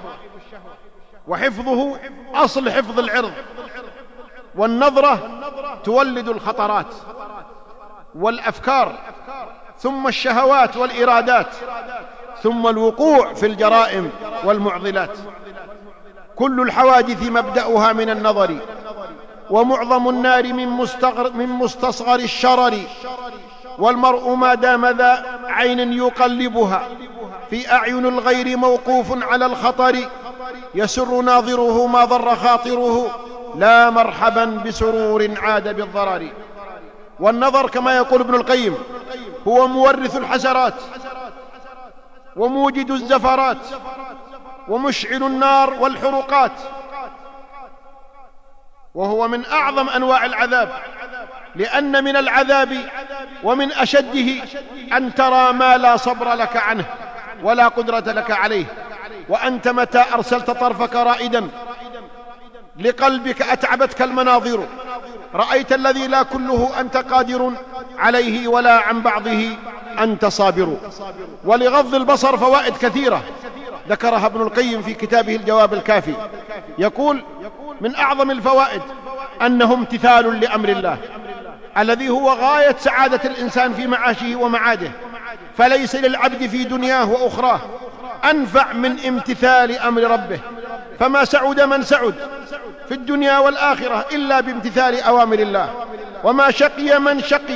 وحفظه أصل حفظ العرض، والنظرة تولد الخطرات والأفكار، ثم الشهوات والإرادات، ثم الوقوع في الجرائم والمعضلات. كل الحوادث مبدأها من النظر، ومعظم النار من مستصغر الشرر، والمرء ما دام ذا عين يقلبها في أعين الغير موقوف على الخطر، يسر ناظره ما ضر خاطره، لا مرحبا بسرور عاد بالضرر. والنظر كما يقول ابن القيم هو مورث الحسرات وموجد الزفرات ومشعل النار والحرقات، وهو من أعظم أنواع العذاب، لأن من العذاب ومن أشده أن ترى ما لا صبر لك عنه ولا قدرة لك عليه، وأنت متى أرسلت طرفك رائدا لقلبك أتعبتك المناظر، رأيت الذي لا كله أنت قادر عليه ولا عن بعضه أنت صابر. ولغض البصر فوائد كثيرة ذكرها ابن القيم في كتابه الجواب الكافي. يقول: من أعظم الفوائد أنه امتثال لأمر الله الذي هو غاية سعادة الإنسان في معاشه ومعاده، فليس للعبد في دنياه وأخراه أنفع من امتثال أمر ربه، فما سعد من سعد في الدنيا والآخرة إلا بامتثال أوامر الله، وما شقي من شقي في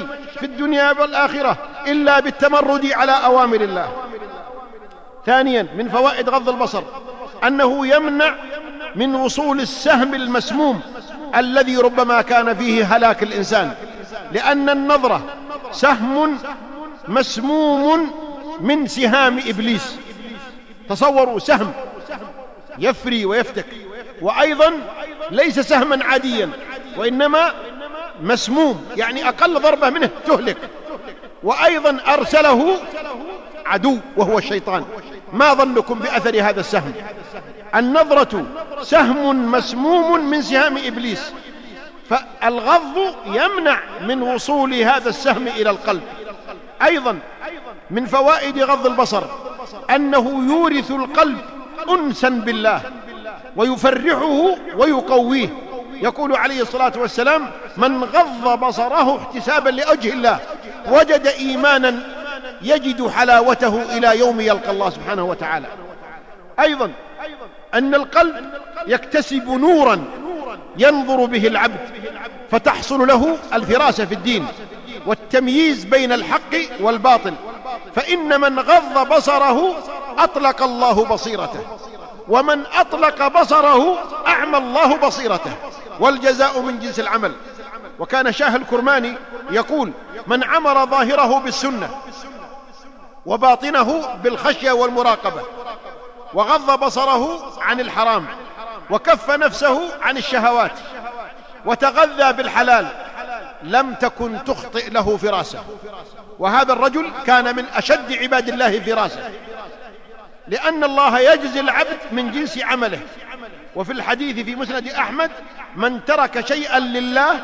في الدنيا والآخرة إلا بالتمرد على أوامر الله. ثانيا من فوائد غض البصر أنه يمنع من وصول السهم المسموم الذي ربما كان فيه هلاك الإنسان، لأن النظرة سهم مسموم من سهام إبليس. تصوروا سهم يفري ويفتك، وأيضا ليس سهما عاديا وإنما مسموم، يعني أقل ضربة منه تهلك. وأيضا أرسله عدو وهو الشيطان. ما ظنكم بأثر هذا السهم؟ النظرة سهم مسموم من سهام إبليس، فالغض يمنع من وصول هذا السهم إلى القلب. أيضا من فوائد غض البصر أنه يورث القلب أنسا بالله ويفرحه ويقويه. يقول عليه الصلاة والسلام: من غض بصره احتسابا لوجه الله وجد إيمانا يجد حلاوته إلى يوم يلقى الله سبحانه وتعالى. أيضا أن القلب يكتسب نورا ينظر به العبد، فتحصل له الفراسة في الدين والتمييز بين الحق والباطل. فإن من غض بصره أطلق الله بصيرته، ومن أطلق بصره أعمى الله بصيرته، والجزاء من جنس العمل. وكان شاه الكرماني يقول: من عمر ظاهره بالسنة وباطنه بالخشية والمراقبة، وغض بصره عن الحرام، وكف نفسه عن الشهوات، وتغذى بالحلال، لم تكن تخطئ له فراسة. وهذا الرجل كان من أشد عباد الله فراسة، لأن الله يجزي العبد من جنس عمله. وفي الحديث في مسند أحمد: من ترك شيئا لله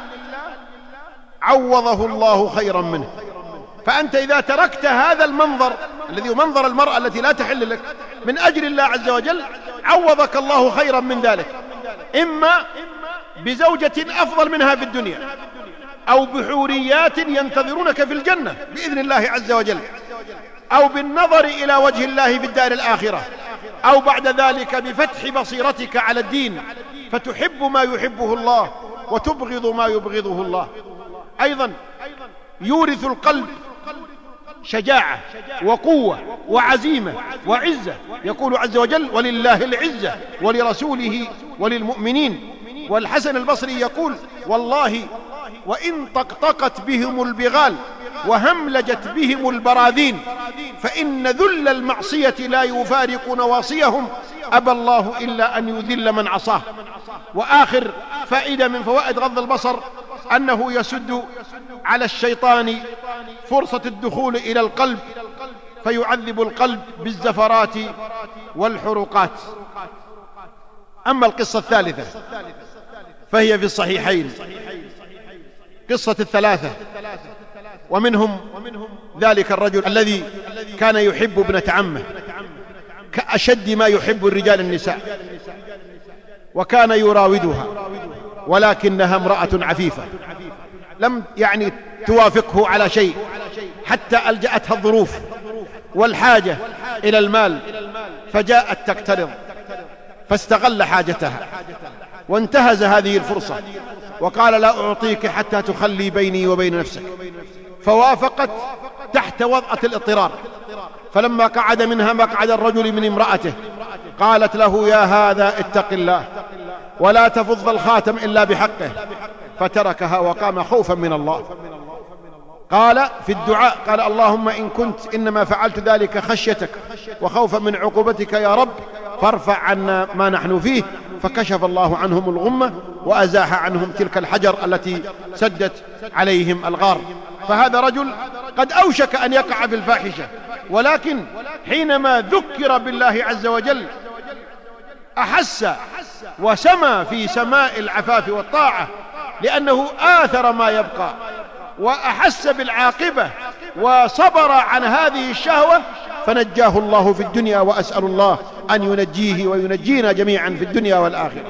عوضه الله خيرا منه. فأنت إذا تركت هذا المنظر الذي هو منظر المرأة التي لا تحل لك من أجل الله عز وجل، عوضك الله خيرا من ذلك، إما بزوجة أفضل منها في الدنيا، أو بحوريات ينتظرونك في الجنة بإذن الله عز وجل، أو بالنظر إلى وجه الله في الدار الآخرة، أو بعد ذلك بفتح بصيرتك على الدين فتحب ما يحبه الله وتبغض ما يبغضه الله. أيضا يورث القلب شجاعة وقوة وعزيمة وعزة. يقول عز وجل: ولله العزة ولرسوله وللمؤمنين. والحسن البصري يقول: والله وإن طقطقت بهم البغال وهملجت بهم البراذين فإن ذل المعصية لا يفارق نواصيهم أبى الله إلا أن يذل من عصاه. وآخر فائدة من فوائد غض البصر أنه يسد على الشيطان فرصة الدخول إلى القلب، فيعذب القلب بالزفرات والحروقات. أما القصة الثالثة فهي في الصحيحين، قصة الثلاثة، ومنهم ذلك الرجل الذي كان يحب ابنة عمه كأشد ما يحب الرجال النساء، وكان يراودها، ولكنها امرأة عفيفة لم توافقه على شيء، حتى ألجأتها الظروف والحاجة إلى المال، فجاءت تقترض فاستغل حاجتها وانتهز هذه الفرصة وقال: لا أعطيك حتى تخلي بيني وبين نفسك. فوافقت تحت وضعة الاضطرار. فلما قعد منها مقعد الرجل من امرأته قالت له: يا هذا اتق الله ولا تفض الخاتم إلا بحقه، فتركها وقام خوفا من الله. قال في الدعاء: قال: اللهم إن كنت إنما فعلت ذلك خشيتك وخوفا من عقوبتك يا رب فارفع عنا ما نحن فيه. فكشف الله عنهم الغمة وأزاح عنهم تلك الحجر التي سدت عليهم الغار. فهذا رجل قد أوشك أن يقع في الفاحشة، ولكن حينما ذكر بالله عز وجل أحس وسمى في سماء العفاف والطاعة، لأنه آثر ما يبقى وأحس بالعاقبة وصبر عن هذه الشهوة، فنجاه الله في الدنيا. وأسأل الله أن ينجيه وينجينا جميعا في الدنيا والآخرة.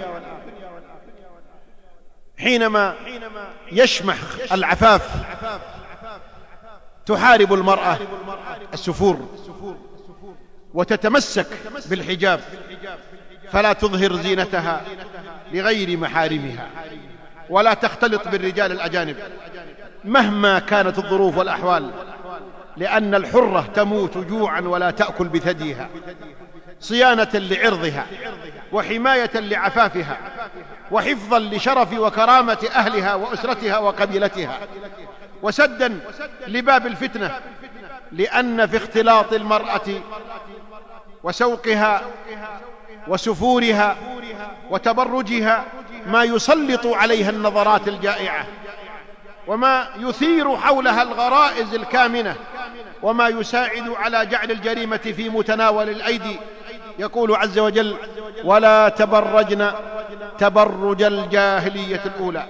حينما يشمخ العفاف تحارب المرأة السفور وتتمسك بالحجاب فلا تظهر زينتها لغير محارمها، ولا تختلط بالرجال الأجانب، مهما كانت الظروف والأحوال، لأن الحرة تموت جوعا ولا تأكل بثديها، صيانة لعرضها وحماية لعفافها وحفظا لشرف وكرامة أهلها وأسرتها وقبيلتها، وسدا لباب الفتنة، لأن في اختلاط المرأة وسوقها وسفورها وتبرجها ما يسلط عليها النظرات الجائعة، وما يثير حولها الغرائز الكامنة، وما يساعد على جعل الجريمة في متناول الأيدي. يقول عز وجل: ولا تبرجن تبرج الجاهلية الأولى،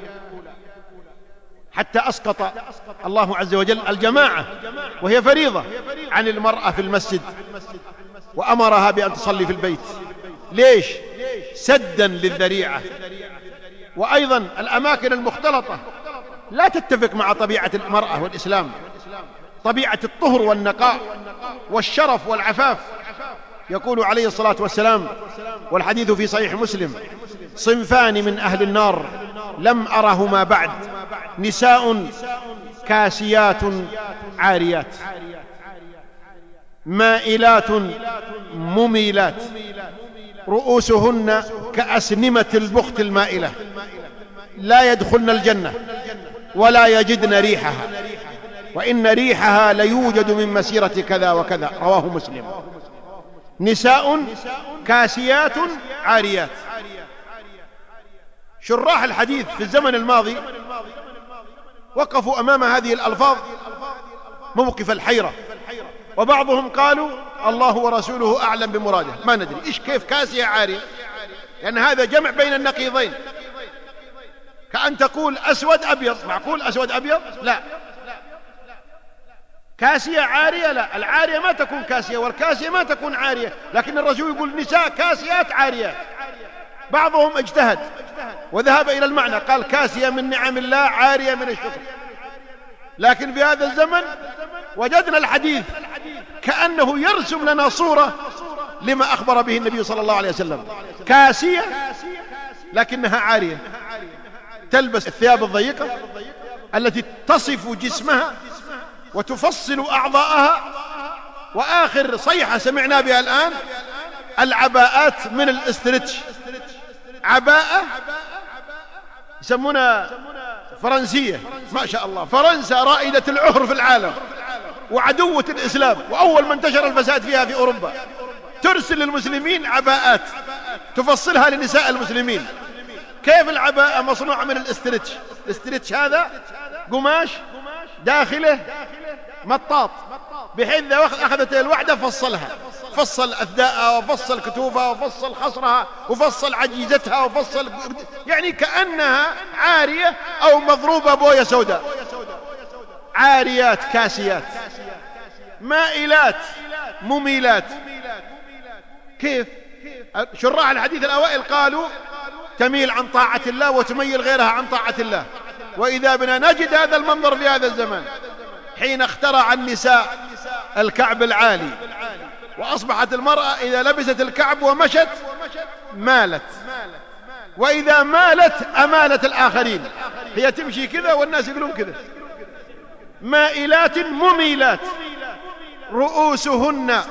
حتى أسقط الله عز وجل الجماعة وهي فريضة عن المرأة في المسجد، وأمرها بأن تصلي في البيت. ليش؟ سدا للذريعة. وأيضا الأماكن المختلطة لا تتفق مع طبيعة المرأة والإسلام، طبيعة الطهر والنقاء والشرف والعفاف. يقول عليه الصلاة والسلام، والحديث في صحيح مسلم: صنفان من أهل النار لم أرهما بعد، نساء كاسيات عاريات مائلات مميلات رؤوسهن كأسنمة البخت المائلة، لا يدخلن الجنة ولا يجدن ريحها، وإن ريحها ليوجد من مسيرة كذا وكذا. رواه مسلم. نساء كاسيات عاريات. شراح الحديث في الزمن الماضي وقفوا أمام هذه الألفاظ موقف الحيرة، وبعضهم قالوا الله ورسوله أعلم بمراده، ما ندري إيش كيف كاسية عارية، لأن هذا جمع بين النقيضين، كأن تقول أسود أبيض. معقول أسود أبيض؟ لا. كاسية عارية؟ لا، العارية ما تكون كاسية والكاسية ما تكون عارية، لكن الرسول يقول نساء كاسيات عاريات. بعضهم اجتهد وذهب إلى المعنى، قال كاسية من نعم الله، عارية من الشكر. لكن في هذا الزمن وجدنا الحديث كأنه يرسم لنا صورة لما أخبر به النبي صلى الله عليه وسلم: كاسية لكنها عارية، تلبس الثياب الضيقة التي تصف جسمها وتفصل أعضاءها. وآخر صيحة سمعنا بها الآن العباءات من الاسترتش، عباءة يسمونها فرنسية، ما شاء الله. فرنسا رائدة العهر في العالم وعدوة الإسلام، وأول من انتشر الفساد فيها في أوروبا، ترسل للمسلمين عباءات تفصلها لنساء المسلمين. كيف العباءة مصنوعة من الاسترتش؟ الاسترتش هذا قماش داخله مطاط، بحيث إذا أخذت الوحدة فصل أثداءها وفصل كتوفها وفصل خصرها وفصل عجيزتها وفصل، يعني كأنها عارية أو مضروبة بوية سوداء. عاريات كاسيات مائلات مميلات. كيف؟ شراح الحديث الأوائل قالوا تميل عن طاعة الله وتميل غيرها عن طاعة الله. وإذا بنا نجد هذا المنظر في هذا الزمان، حين اخترع النساء الكعب العالي، وأصبحت المرأة إذا لبست الكعب ومشت مالت، وإذا مالت أمالت الآخرين، هي تمشي كذا والناس يقولون كذا. مائلات مميلات رؤوسهن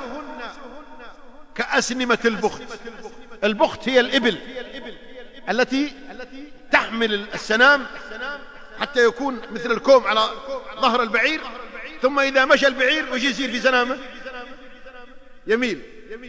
كأسنمة البخت. البخت هي الإبل التي تحمل السنام حتى يكون مثل الكوم على ظهر البعير، ثم إذا مشى البعير وش يصير في سنامه؟ يميل.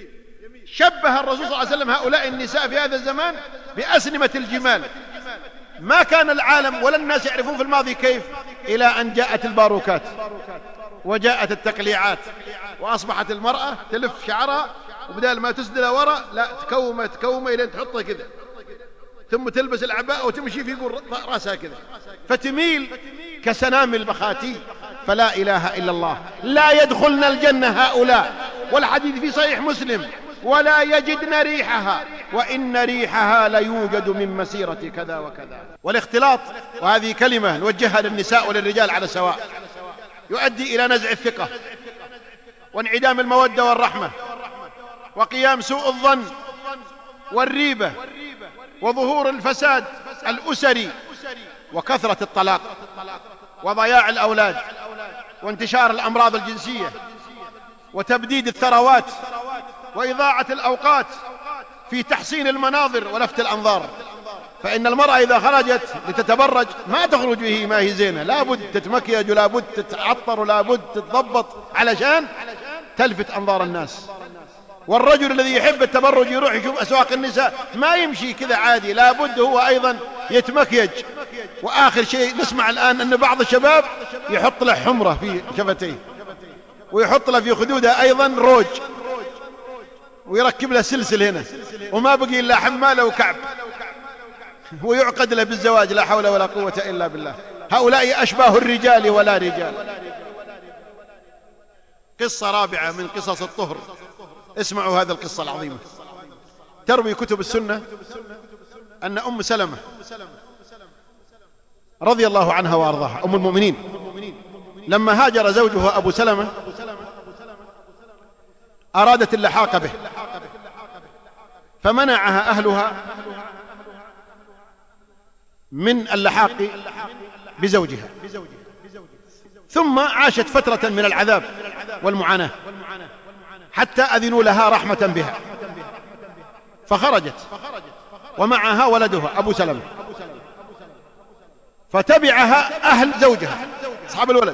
شبه الرسول صلى الله عليه وسلم هؤلاء النساء في هذا الزمان بأسنمة الجمال. ما كان العالم ولا الناس يعرفون في الماضي كيف، إلى أن جاءت الباروكات وجاءت التقليعات، وأصبحت المرأة تلف شعرها وبدال ما تسدل وراء لا تكومه إلى أن تحطه كذا، ثم تلبس العباءة وتمشي في رأسها كذا، فتميل كسنام المخاتي. فلا إله إلا الله، لا يدخلن الجنة هؤلاء. والحديث في صحيح مسلم: ولا يجدن ريحها وإن ريحها ليوجد من مسيرة كذا وكذا. والاختلاط، وهذه كلمة نوجهها للنساء وللرجال على سواء، يؤدي إلى نزع الثقة وانعدام المودة والرحمة وقيام سوء الظن والريبة وظهور الفساد الأسري وكثرة الطلاق. وضياع الأولاد وانتشار الأمراض الجنسية وتبديد الثروات وإضاعة الأوقات في تحسين المناظر ولفت الأنظار. فإن المرأة إذا خرجت لتتبرج ما تخرج به ما هي زينة، لابد تتمكيج ولابد تتعطر ولابد تتضبط علشان تلفت أنظار الناس. والرجل الذي يحب التبرج يروح يشوف أسواق النساء ما يمشي كذا عادي، لابد هو أيضا يتمكيج. وآخر شيء نسمع الآن أن بعض الشباب يحط له حمرة في شفتيه ويحط له في خدوده أيضا روج ويركب له سلسل هنا وما بقي إلا حمالة وكعب ويعقد له بالزواج. لا حول ولا قوة إلا بالله. هؤلاء أشباه الرجال ولا رجال. قصة رابعة من قصص الطهر، اسمعوا هذه القصة العظيمة. تروي كتب السنة أن أم سلمة رضي الله عنها وأرضاها أم المؤمنين لما هاجر زوجها أبو سلمة أرادت اللحاق به فمنعها أهلها من اللحاق بزوجها، ثم عاشت فترة من العذاب والمعاناة حتى أذنوا لها رحمة بها، فخرجت ومعها ولدها أبو سلمة، فتبعها أهل زوجها أصحاب الولد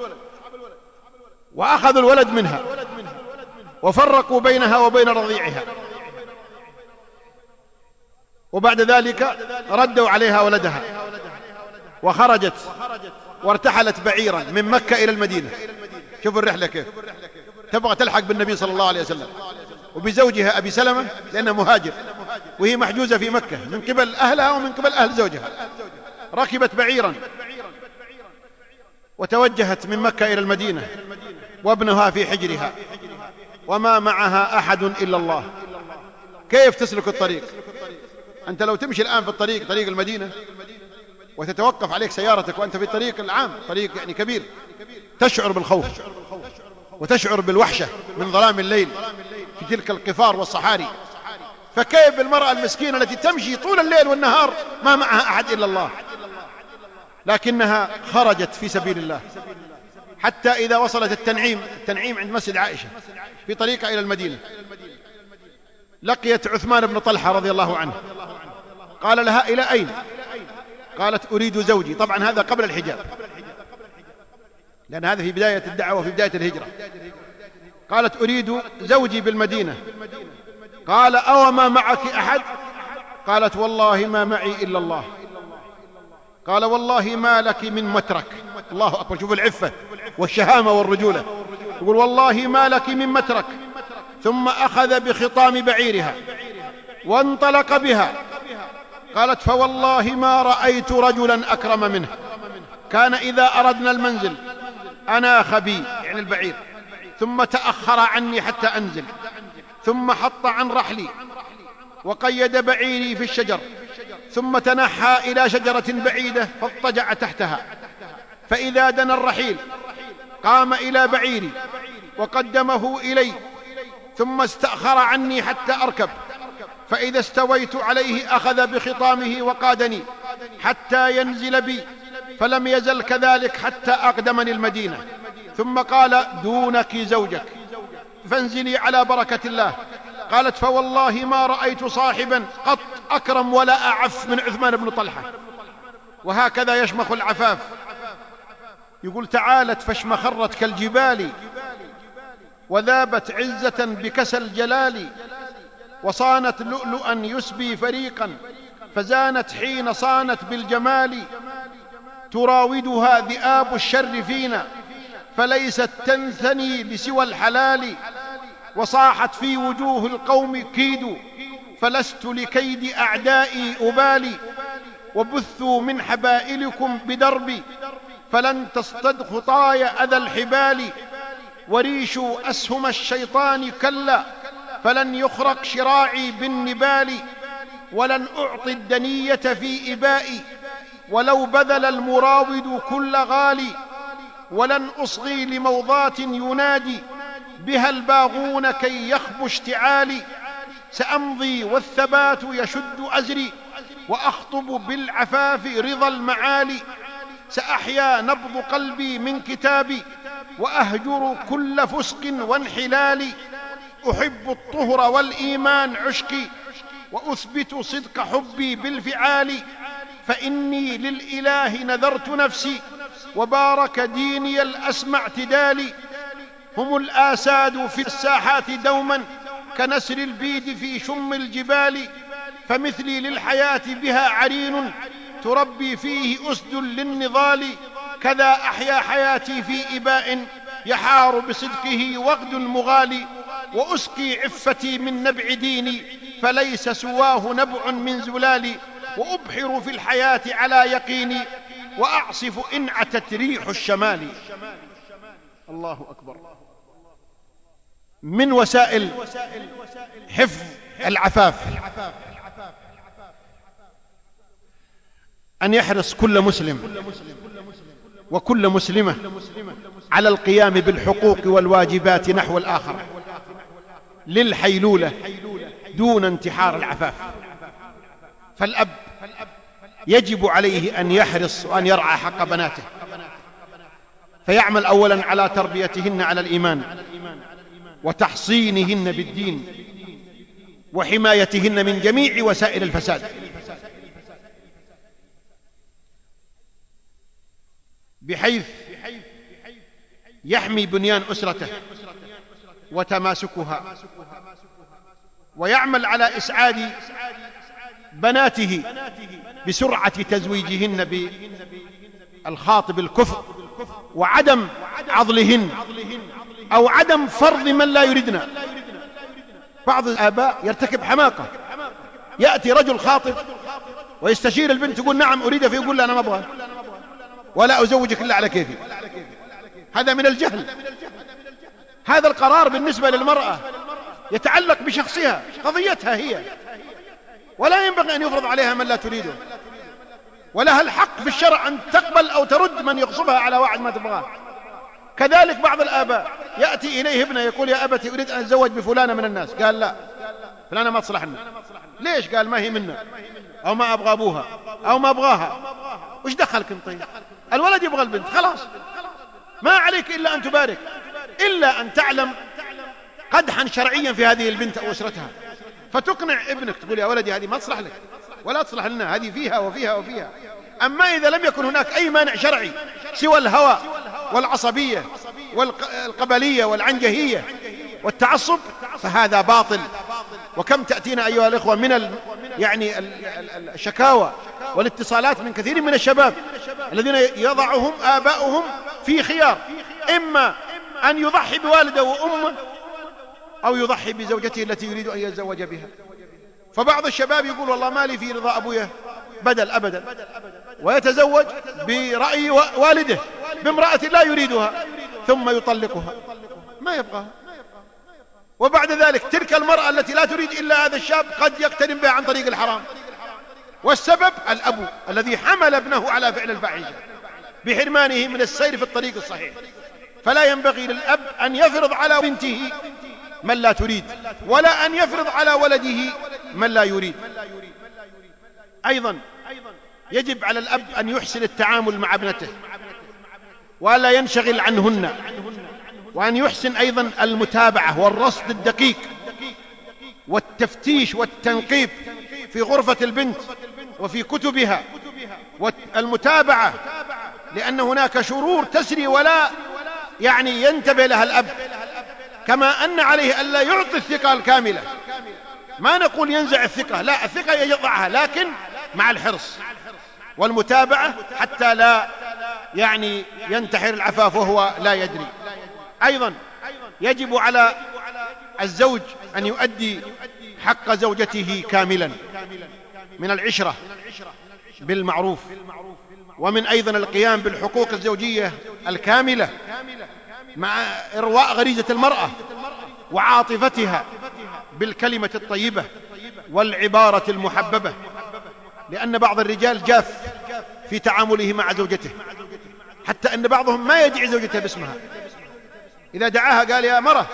وأخذوا الولد منها وفرقوا بينها وبين رضيعها، وبعد ذلك ردوا عليها ولدها وخرجت وارتحلت بعيرا من مكة إلى المدينة. شوفوا الرحلة كيف تبغى تلحق بالنبي صلى الله عليه وسلم وبزوجها أبي سلمة لأنها مهاجر وهي محجوزة في مكة من قبل أهلها ومن قبل أهل زوجها. ركبت بعيرا وتوجهت من مكة إلى المدينة وابنها في حجرها وما معها أحد إلا الله. كيف تسلك الطريق؟ أنت لو تمشي الآن في الطريق طريق المدينة وتتوقف عليك سيارتك وأنت في الطريق العام طريق يعني كبير تشعر بالخوف وتشعر بالوحشة من ظلام الليل في تلك القفار والصحاري. فكيف بالمرأة المسكينة التي تمشي طول الليل والنهار ما معها أحد إلا الله، لكنها خرجت في سبيل الله حتى إذا وصلت التنعيم عند مسجد عائشة في طريقها إلى المدينة لقيت عثمان بن طلحة رضي الله عنه. قال لها إلى أين؟ قالت أريد زوجي. طبعا هذا قبل الحجاب لأن هذا في بداية الدعوة وفي بداية الهجرة. قالت أريد زوجي بالمدينة. قال أو ما معك أحد؟ قالت والله ما معي إلا الله. قال والله ما لك من مترك. الله أكبر، شوف العفة والشهامة والرجولة. يقول والله ما لك من مترك. ثم أخذ بخطام بعيرها وانطلق بها. قالت فوالله ما رأيت رجلا أكرم منه. كان إذا أردنا المنزل أناخ بي يعني البعير ثم تأخر عني حتى أنزل ثم حط عن رحلي وقيد بعيري في الشجر ثم تنحى إلى شجرة بعيدة فاضطجع تحتها، فإذا دنا الرحيل قام إلى بعيري وقدمه إلي ثم استأخر عني حتى أركب، فإذا استويت عليه أخذ بخطامه وقادني حتى ينزل بي، فلم يزل كذلك حتى أقدمني المدينة، ثم قال دونك زوجك فانزلي على بركة الله. قالت فوالله ما رأيت صاحبا قط أكرم ولا أعف من عثمان بن طلحة. وهكذا يشمخ العفاف. يقول تعالت فاشمخرت كالجبال وذابت عزة بكسى الجلال، وصانت لؤلؤا يسبي فريقا فزانت حين صانت بالجمال، تراودها ذئاب الشر فينا فليست تنثني بسوى الحلال، وصاحت في وجوه القوم كيدوا فلست لكيد أعدائي أبالي، وبثوا من حبائلكم بدربي فلن تصطد خطاي أذى الحبال، وريشوا أسهم الشيطان كلا فلن يخرق شراعي بالنبال، ولن أعطي الدنية في إبائي ولو بذل المراود كل غالي، ولن أصغي لموضات ينادي بها الباغون كي يخبو اشتعالي، سأمضي والثبات يشد أزري وأخطب بالعفاف رضا المعالي، سأحيا نبض قلبي من كتابي وأهجر كل فسق وانحلال. أحب الطهر والإيمان عشقي وأثبت صدق حبي بالفعال. فإني للإله نذرت نفسي وبارك ديني الأسمى اعتدالي. هم الآساد في الساحات دوما كنسر البيد في شم الجبال. فمثلي للحياة بها عرين تربي فيه أسد للنضال. كذا أحيا حياتي في إباء يحار بصدقه وغد مغالي. وأسقي عفتي من نبع ديني فليس سواه نبع من زلالي. وأبحر في الحياة على يقيني وأعصف إن عتت ريح الشمال. الله أكبر. من وسائل حفظ العفاف أن يحرص كل مسلم وكل مسلمة على القيام بالحقوق والواجبات نحو الآخر للحيلولة دون انتحار العفاف. فالأب يجب عليه أن يحرص وأن يرعى حق بناته، فيعمل أولا على تربيتهن على الإيمان وتحصينهن بالدين وحمايتهن من جميع وسائل الفساد، بحيث يحمي بنيان أسرته وتماسكها، ويعمل على إسعاد بناته بسرعة تزويجهن بالخاطب الكفء وعدم عضلهن أو عدم فرض من لا يريدن. بعض الآباء يرتكب حماقة، يأتي رجل خاطب ويستشير البنت تقول نعم أريد، فيقول لا أنا ما أبغى ولا أزوجك إلا على كيفي. هذا من الجهل. هذا القرار بالنسبة للمرأة يتعلق بشخصها، قضيتها هي، ولا ينبغي أن يفرض عليها من لا تريده، ولها الحق في الشرع أن تقبل أو ترد من يغصبها على واحد ما تبغاه. كذلك بعض الآباء يأتي إليه ابنه يقول يا أبتي أريد أن أتزوج بفلانة من الناس، قال لا فلانة ما تصلح لنا. ليش؟ قال ما هي منا، أو ما أبغى أبوها، أو ما أبغاها. وش دخلك انت؟ الولد يبغى البنت، خلاص ما عليك إلا أن تبارك، إلا أن تعلم قدحا شرعيا في هذه البنت أو أسرتها، فتقنع ابنك تقول يا ولدي هذه ما تصلح لك ولا تصلح لنا، هذه فيها وفيها وفيها. أما إذا لم يكن هناك أي مانع شرعي سوى الهوى والعصبية والقبلية والعنجهية والتعصب فهذا باطل. وكم تأتينا أيها الإخوة من الشكاوى والاتصالات من كثير من الشباب الذين يضعهم آباؤهم في خيار، إما أن يضحي بوالده وأمه أو يضحي بزوجته التي يريد أن يتزوج بها. فبعض الشباب يقول والله ما لي في رضا أبويا بدل أبدا، ويتزوج برأي والده بامرأة لا يريدها ثم يطلقها، ما يبغاها. وبعد ذلك تلك المرأة التي لا تريد إلا هذا الشاب قد يقترن بها عن طريق الحرام، والسبب الأب الذي حمل ابنه على فعل الفاحشة بحرمانه من السير في الطريق الصحيح. فلا ينبغي للأب أن يفرض على بنته من لا تريد، ولا أن يفرض على ولده من لا يريد. أيضا يجب على الأب أن يحسن التعامل مع ابنته ولا ينشغل عنهن، وأن يحسن أيضا المتابعة والرصد الدقيق والتفتيش والتنقيب في غرفة البنت وفي كتبها والمتابعة، لأن هناك شرور تسري ولا ينتبه لها الأب. كما أن عليه ألا يعطي الثقة الكاملة، ما نقول ينزع الثقة، لا، الثقة يضعها لكن مع الحرص والمتابعة حتى لا ينتحر العفاف وهو لا يدري. أيضا يجب على الزوج أن يؤدي حق زوجته كاملا من العشرة بالمعروف، ومن أيضا القيام بالحقوق الزوجية الكاملة مع إرواء غريزة المرأة وعاطفتها بالكلمة الطيبة والعبارة المحببة، لأن بعض الرجال جاف في تعامله مع زوجته، حتى أن بعضهم ما يدعي زوجته باسمها، إذا دعاها قال يا مرة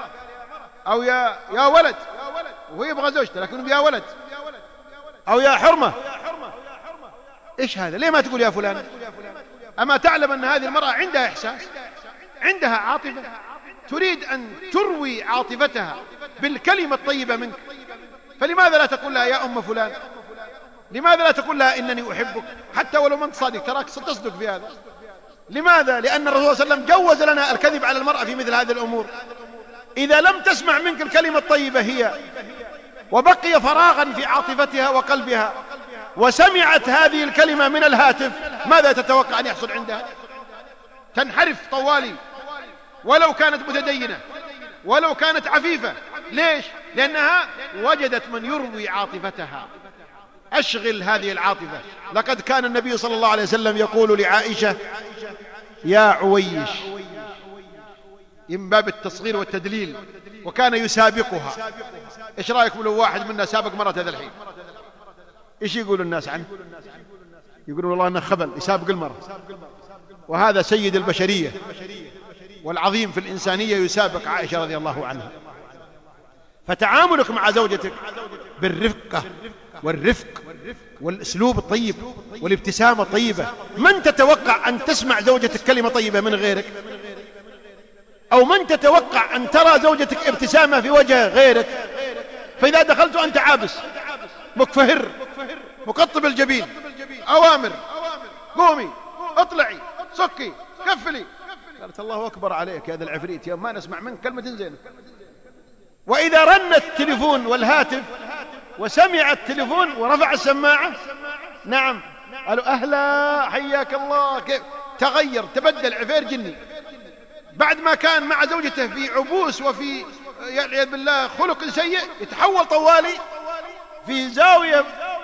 أو يا ولد، وهو يبغى زوجته لكن يا ولد، أو يا حرمة. إيش هذا؟ ليه ما تقول يا فلان؟ أما تعلم أن هذه المرأة عندها إحساس، عندها عاطفة، تريد أن تروي عاطفتها بالكلمة الطيبة منك، فلماذا لا تقول لها يا أم فلان؟ لماذا لا تقول لها إنني أحبك حتى ولو ما أنت صادق، تراك ستصدق في هذا؟ لماذا؟ لأن الرسول صلى الله عليه وسلم جوز لنا الكذب على المرأة في مثل هذه الأمور. إذا لم تسمع منك الكلمة الطيبة هي وبقي فراغا في عاطفتها وقلبها وسمعت هذه الكلمة من الهاتف، ماذا تتوقع أن يحصل عندها؟ تنحرف طوالي، ولو كانت متدينة، ولو كانت عفيفة. ليش؟ لأنها وجدت من يروي عاطفتها. أشغل هذه العاطفة. لقد كان النبي صلى الله عليه وسلم يقول لعائشة يا عويش، من باب التصغير والتدليل، وكان يسابقها. إيش رأيكم لو واحد منا سابق مرة هذا الحين؟ إيش يقول الناس عنه؟ يقولون والله أنه خبل يسابق المرة، وهذا سيد البشرية والعظيم في الإنسانية يسابق عائشة رضي الله عنها. فتعاملك مع زوجتك بالرفقة والرفق والأسلوب الطيب والابتسامة الطيبة. من تتوقع أن تسمع زوجتك كلمة طيبة من غيرك؟ أو من تتوقع أن ترى زوجتك ابتسامة في وجه غيرك؟ فإذا دخلت أنت عابس مكفهر مقطب الجبين، أوامر، قومي، اطلعي، سكي، كفلي. قالت الله أكبر عليك يا هذا العفريت، يا ما نسمع منك كلمة زينة. وإذا رن التليفون والهاتف وسمع التليفون ورفع السماعة، نعم، قالوا أهلا حياك الله، كيف تغير، تبدل عفير جني. بعد ما كان مع زوجته في عبوس وفي والعياذ بالله خلق سيء، يتحول طوالي في زاوية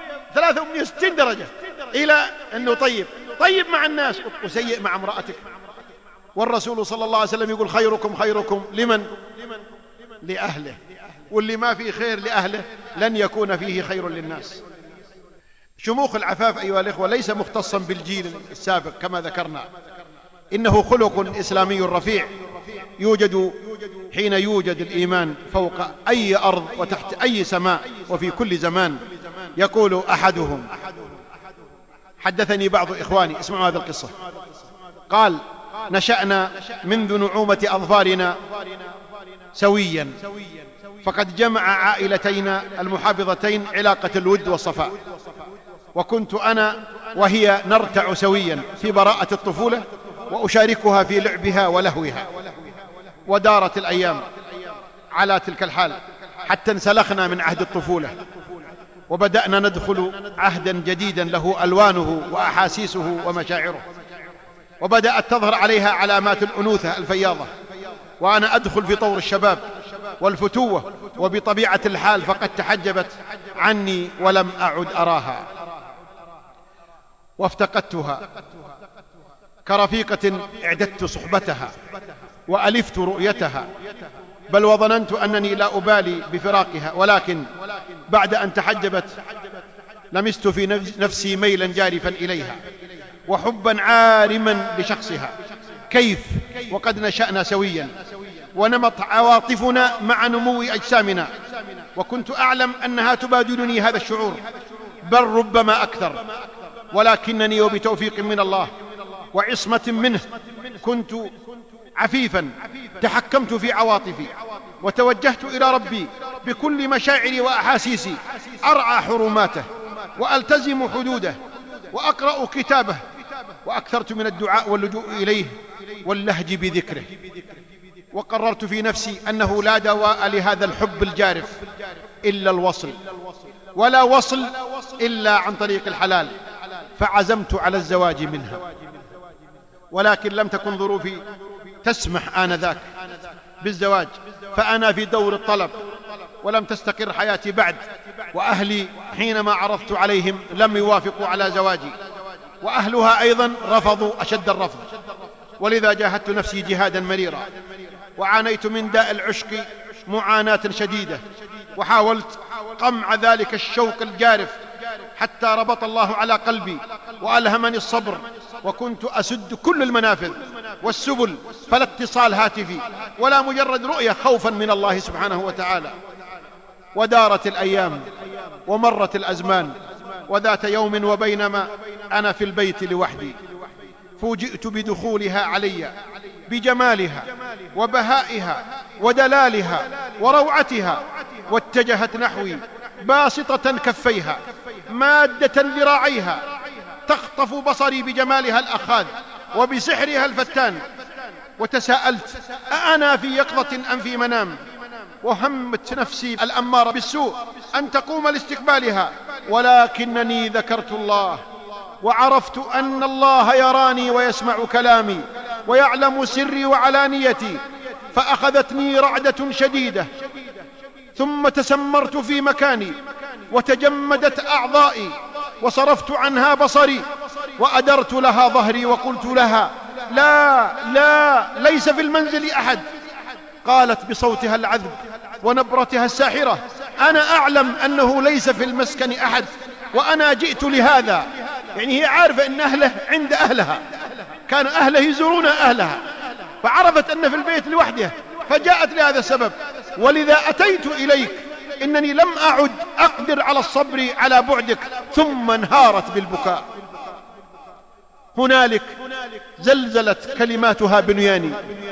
360 درجة إلى أنه طيب مع الناس وسيء مع امرأتك. والرسول صلى الله عليه وسلم يقول خيركم خيركم لمن؟ لأهله، واللي ما فيه خير لأهله لن يكون فيه خير للناس. شموخ العفاف أيها الإخوة ليس مختصا بالجيل السابق كما ذكرنا، إنه خلق إسلامي رفيع يوجد حين يوجد الإيمان فوق أي أرض وتحت أي سماء وفي كل زمان. يقول أحدهم، حدثني بعض إخواني، اسمعوا هذه القصة، قال نشأنا منذ نعومة أظفارنا سويا، فقد جمع عائلتينا المحافظتين علاقة الود والصفاء، وكنت أنا وهي نرتع سويا في براءة الطفولة وأشاركها في لعبها ولهوها. ودارت الأيام على تلك الحال حتى انسلخنا من عهد الطفولة وبدأنا ندخل عهدا جديدا له ألوانه وأحاسيسه ومشاعره، وبدأت تظهر عليها علامات الأنوثة الفياضة، وأنا أدخل في طور الشباب والفتوة، وبطبيعة الحال فقد تحجبت عني ولم أعد أراها، وافتقدتها كرفيقة اعددت صحبتها وألفت رؤيتها، بل وظننت أنني لا أبالي بفراقها، ولكن بعد أن تحجبت لمست في نفسي ميلا جارفا إليها وحبا عارما لشخصها. كيف وقد نشأنا سويا ونمت عواطفنا مع نمو أجسامنا، وكنت أعلم أنها تبادلني هذا الشعور، بل ربما أكثر، ولكنني وبتوفيق من الله وعصمة منه كنت عفيفا، تحكمت في عواطفي وتوجهت إلى ربي بكل مشاعري وأحاسيسي، أرعى حرماته وألتزم حدوده وأقرأ كتابه، وأكثرت من الدعاء واللجوء إليه واللهج بذكره. وقررت في نفسي أنه لا دواء لهذا الحب الجارف إلا الوصل، ولا وصل إلا عن طريق الحلال، فعزمت على الزواج منها. ولكن لم تكن ظروفي تسمح آنذاك بالزواج، فأنا في دور الطلب ولم تستقر حياتي بعد، وأهلي حينما عرضت عليهم لم يوافقوا على زواجي، وأهلها أيضا رفضوا أشد الرفض، ولذا جاهدت نفسي جهادا مريرا، وعانيت من داء العشق معاناة شديدة، وحاولت قمع ذلك الشوق الجارف حتى ربط الله على قلبي وألهمني الصبر، وكنت أسد كل المنافذ والسبل، فلا اتصال هاتفي ولا مجرد رؤية، خوفا من الله سبحانه وتعالى. ودارت الأيام ومرت الأزمان، وذات يوم وبينما أنا في البيت لوحدي، فوجئت بدخولها علي بجمالها وبهائها ودلالها وروعتها، واتجهت نحوي باسطة كفيها مادة ذراعيها، تخطف بصري بجمالها الأخاذ وبسحرها الفتان. وتساءلت أأنا في يقظة أم في منام؟ وهمت نفسي الأمارة بالسوء أن تقوم لاستقبالها، ولكنني ذكرت الله وعرفت أن الله يراني ويسمع كلامي ويعلم سري وعلانيتي، فأخذتني رعدة شديدة، ثم تسمرت في مكاني وتجمدت أعضائي وصرفت عنها بصري وأدرت لها ظهري وقلت لها: لا لا، ليس في المنزل أحد. قالت بصوتها العذب ونبرتها الساحرة: أنا أعلم أنه ليس في المسكن أحد، وأنا جئت لهذا. يعني هي عارفة أن أهله عند أهلها، كان أهله يزورون أهلها، فعرفت أن في البيت لوحده، فجاءت لهذا السبب. ولذا أتيت إليك، إنني لم أعد أقدر على الصبر على بعدك. ثم انهارت بالبكاء. هنالك زلزلت كلماتها بنياني،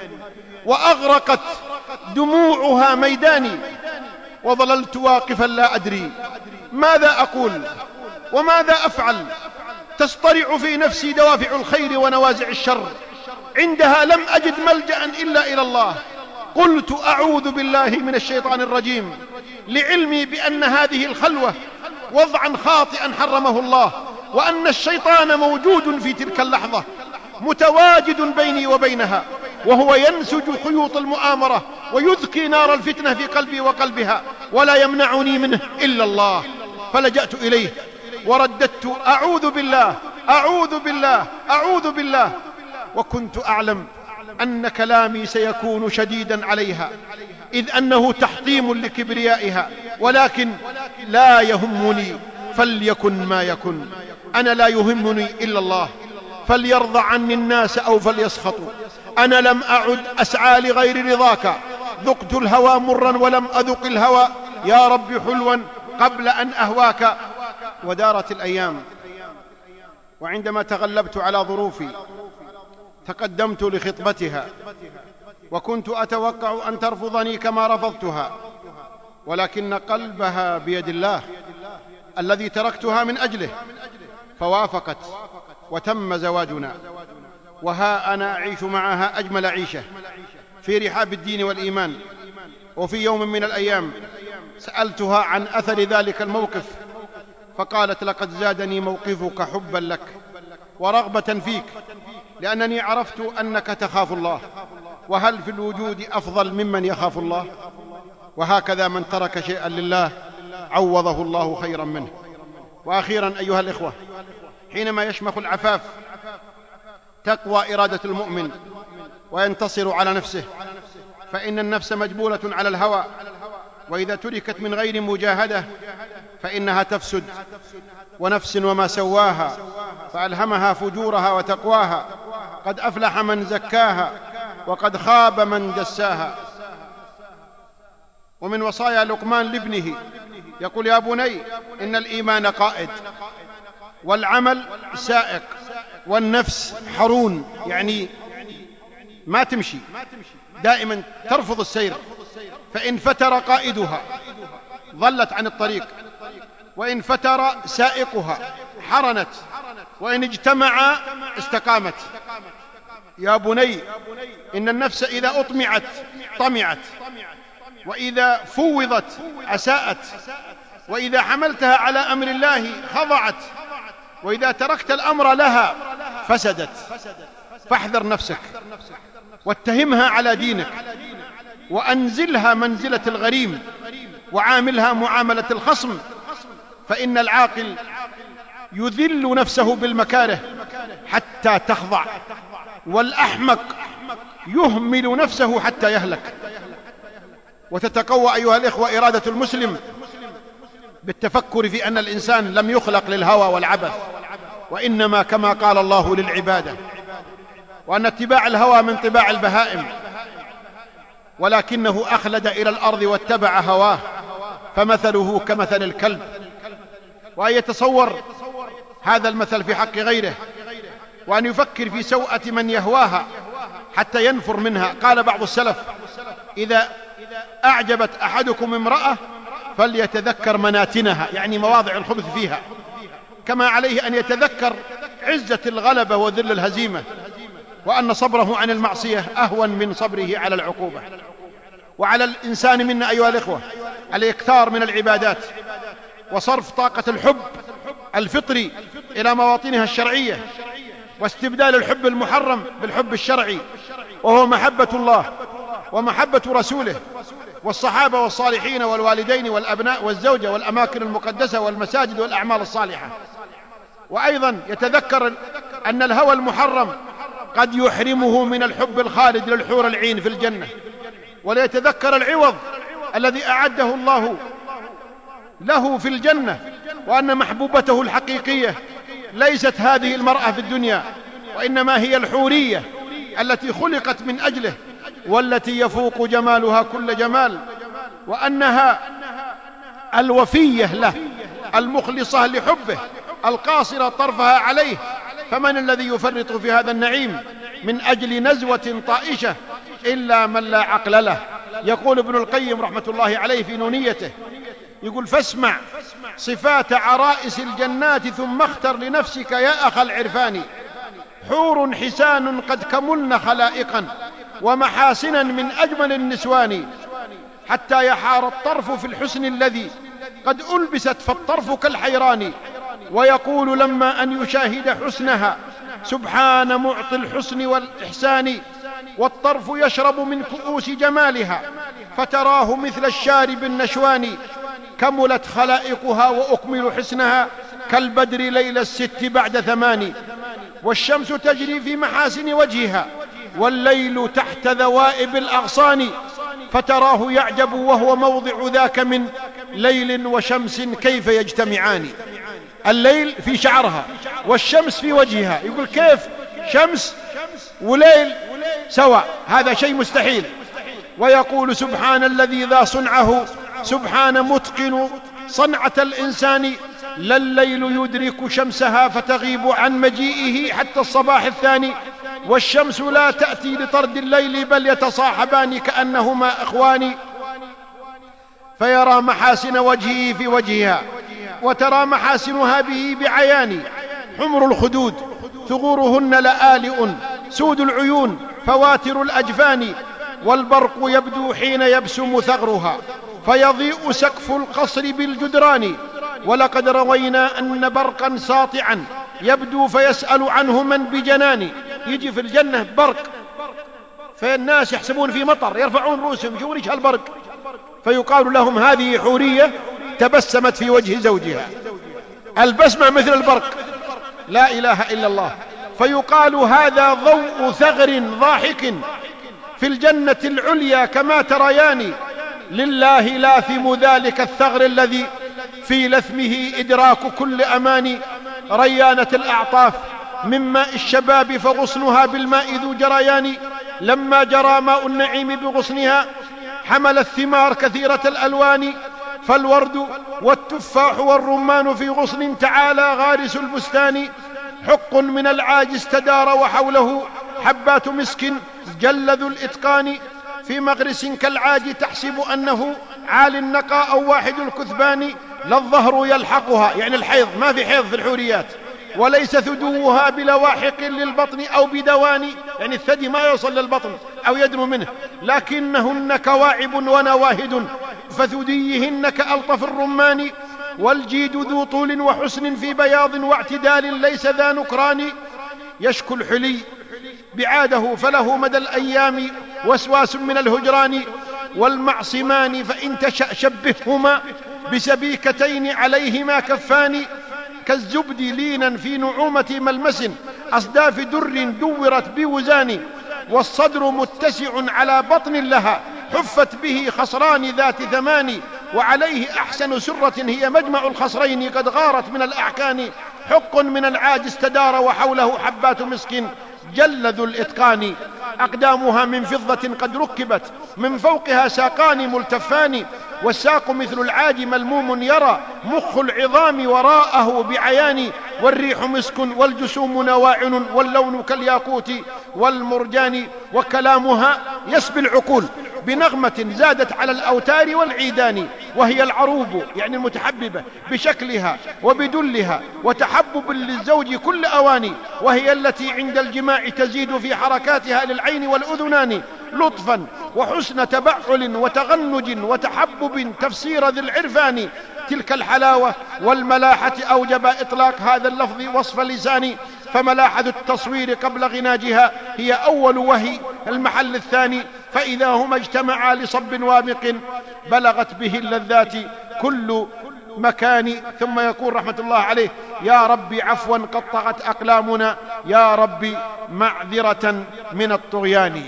وأغرقت دموعها ميداني، وظللت واقفا لا أدري ماذا أقول وماذا أفعل. تصطرع في نفسي دوافع الخير ونوازع الشر. عندها لم أجد ملجأ إلا إلى الله. قلت: أعوذ بالله من الشيطان الرجيم، لعلمي بأن هذه الخلوة وضعا خاطئا حرمه الله، وأن الشيطان موجود في تلك اللحظة متواجد بيني وبينها، وهو ينسج خيوط المؤامرة ويذكي نار الفتنة في قلبي وقلبها، ولا يمنعني منه إلا الله. فلجأت إليه ورددت: أعوذ بالله أعوذ بالله أعوذ بالله. وكنت أعلم أن كلامي سيكون شديدا عليها، إذ أنه تحطيم لكبريائها، ولكن لا يهمني، فليكن ما يكن. أنا لا يهمني إلا الله، فليرضى عني الناس أو فليسخطوا. أنا لم أعد أسعى لغير رضاك، ذقت الهوى مرا ولم أذق الهوى يا رب حلوا قبل أن أهواك. ودارت الأيام، وعندما تغلبت على ظروفي تقدمت لخطبتها، وكنت أتوقع أن ترفضني كما رفضتها، ولكن قلبها بيد الله الذي تركتها من أجله، فوافقت وتم زواجنا. وها أنا أعيش معها أجمل عيشة في رحاب الدين والإيمان. وفي يوم من الأيام سألتها عن أثر ذلك الموقف، فقالت: لقد زادني موقفك حبا لك ورغبة فيك، لأنني عرفت أنك تخاف الله، وهل في الوجود أفضل ممن يخاف الله؟ وهكذا من ترك شيئا لله عوضه الله خيرا منه. وأخيرا أيها الإخوة، حينما يشمخ العفاف تقوى إرادة المؤمن وينتصر على نفسه، فإن النفس مجبولة على الهوى، وإذا تركت من غير مجاهدة فإنها تفسد. ونفس وما سواها فألهمها فجورها وتقواها، قد أفلح من زكاها وقد خاب من دساها. ومن وصايا لقمان لابنه يقول: يا بني إن الإيمان قائد، والعمل سائق، والنفس حرون، يعني ما تمشي، دائما ترفض السير، فإن فتر قائدها ضلت عن الطريق، وإن فتر سائقها حرنت، وإن اجتمعا استقامت. يا بني إن النفس إذا أطمعت طمعت، وإذا فوضت أساءت، وإذا حملتها على أمر الله خضعت، وإذا تركت الأمر لها فسدت. فاحذر نفسك واتهمها على دينك، وأنزلها منزلة الغريم، وعاملها معاملة الخصم، فإن العاقل يذل نفسه بالمكاره حتى تخضع، والأحمق يهمل نفسه حتى يهلك. وتتقوى أيها الإخوة إرادة المسلم بالتفكر في أن الإنسان لم يخلق للهوى والعبث، وإنما كما قال الله للعبادة، وأن اتباع الهوى من طباع البهائم، ولكنه أخلد إلى الأرض واتبع هواه، فمثله كمثل الكلب. وأن يتصور هذا المثل في حق غيره، وأن يفكر في سوءة من يهواها حتى ينفر منها. قال بعض السلف: إذا أعجبت أحدكم امرأة فليتذكر مناتنها، يعني مواضع الخبث فيها، كما عليه أن يتذكر عزة الغلبة وذل الهزيمة، وأن صبره عن المعصية أهون من صبره على العقوبة. وعلى الإنسان منا أيها الإخوة الإكثار من العبادات وصرف طاقة الحب الفطري إلى مواطنها الشرعية، واستبدال الحب المحرم بالحب الشرعي، وهو محبة الله ومحبة رسوله والصحابة والصالحين والوالدين والأبناء والزوجة والأماكن المقدسة والمساجد والأعمال الصالحة. وأيضا يتذكر أن الهوى المحرم قد يحرمه من الحب الخالد للحور العين في الجنة، وليتذكر العوض الذي أعده الله له في الجنة، وأن محبوبته الحقيقية ليست هذه المرأة في الدنيا، وإنما هي الحورية التي خلقت من أجله، والتي يفوق جمالها كل جمال، وأنها الوفية له المخلصة لحبه القاصرة طرفها عليه. فمن الذي يفرط في هذا النعيم من أجل نزوة طائشة إلا من لا عقل له؟ يقول ابن القيم رحمة الله عليه في نونيته، يقول: فاسمع صفات عرائس الجنات ثم اختر لنفسك يا أخ العرفان، حور حسان قد كملن خلائقا ومحاسنا من أجمل النسوان، حتى يحار الطرف في الحسن الذي قد ألبست فالطرف كالحيران، ويقول لما أن يشاهد حسنها سبحان معطي الحسن والإحسان، والطرف يشرب من كؤوس جمالها فتراه مثل الشارب النشوان، كملت خلائقها وأكمل حسنها كالبدر ليل الست بعد 8، والشمس تجري في محاسن وجهها والليل تحت ذوائب الأغصان، فتراه يعجب وهو موضع ذاك من ليل وشمس كيف يجتمعان. الليل في شعرها والشمس في وجهها، يقول كيف شمس وليل سواء؟ هذا شيء مستحيل. ويقول سبحان الذي ذا صنعه سبحان متقن صنعة الإنسان، لا الليل يدرك شمسها فتغيب عن مجيئه حتى الصباح الثاني، والشمس لا تأتي لطرد الليل بل يتصاحبان كأنهما إخوان، فيرى محاسن وجهه في وجهها وترى محاسنها به بعيان، حمر الخدود ثغورهن لآلئ سود العيون فواتر الأجفان، والبرق يبدو حين يبسم ثغرها فيضيء سقف القصر بالجدران، ولقد روينا أن برقا ساطعا يبدو فيسأل عنه من بجنان. يجي في الجنة برق فالناس يحسبون في مطر يرفعون رؤوسهم يشوفون ايش هالبرق، فيقال لهم هذه حورية تبسمت في وجه زوجها، البسمة مثل البرق، لا إله إلا الله. فيقال هذا ضوء ثغر ضاحك في الجنة العليا كما تريان، لله لاثم ذلك الثغر الذي في لثمه إدراك كل أمان، ريانة الأعطاف من ماء الشباب فغصنها بالماء ذو جريان، لما جرى ماء النعيم بغصنها حمل الثمار كثيرة الألوان، فالورد والتفاح والرمان في غصن تعالى غارس البستان، حق من العاجز تدار وحوله حبات مسك جل ذو الإتقان، في مغرس كالعاج تحسب أنه عالي النقاء أو واحد الكثبان، لا الظهر يلحقها يعني الحيض، ما في حيض في الحوريات، وليس ثدوها بلواحق للبطن أو بدوان، يعني الثدي ما يوصل للبطن أو يدنو منه، لكنهن كواعب ونواهد فثديهن كألطف الرمان، والجيد ذو طول وحسن في بياض واعتدال ليس ذا نكران، يشكو الحلي بعاده فله مدى الأيام وسواس من الهجران، والمعصمان فإن تشأ شبههما بسبيكتين عليهما كفان، كالزبد لينا في نعومة ملمس أصداف در دورت بوزان، والصدر متسع على بطن لها حفت به خصران ذات ثمان، وعليه أحسن سرة هي مجمع الخصرين قد غارت من الأعكان، حق من العاجز تدار وحوله حبات مسك جل ذو الإتقان، أقدامها من فضة قد ركبت من فوقها ساقان ملتفان، والساق مثل العاج ملموم يرى مخ العظام وراءه بعيان، والريح مسك والجسوم نواعن واللون كالياقوت والمرجان، وكلامها يسبي العقول بنغمة زادت على الأوتار والعيدان، وهي العروب يعني المتحببة بشكلها وبدلها وتحبب للزوج كل أواني، وهي التي عند الجماع تزيد في حركاتها للعين والأذنان لطفا وحسن تبعل وتغنج وتحبب تفسير ذي العرفان. تلك الحلاوة والملاحة أوجب إطلاق هذا اللفظ وصف لساني، فملاحة التصوير قبل غناجها هي أول وهي المحل الثاني، فإذا هما اجتمعا لصب وامق بلغت به اللذات كل مكان. ثم يقول رحمة الله عليه: يا ربي عفوا قد طغت أقلامنا، يا ربي معذرة من الطغيان.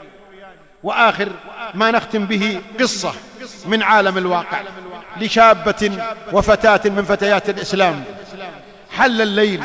وآخر ما نختم به قصة من عالم الواقع لشابة وفتاة من فتيات الإسلام. حل الليل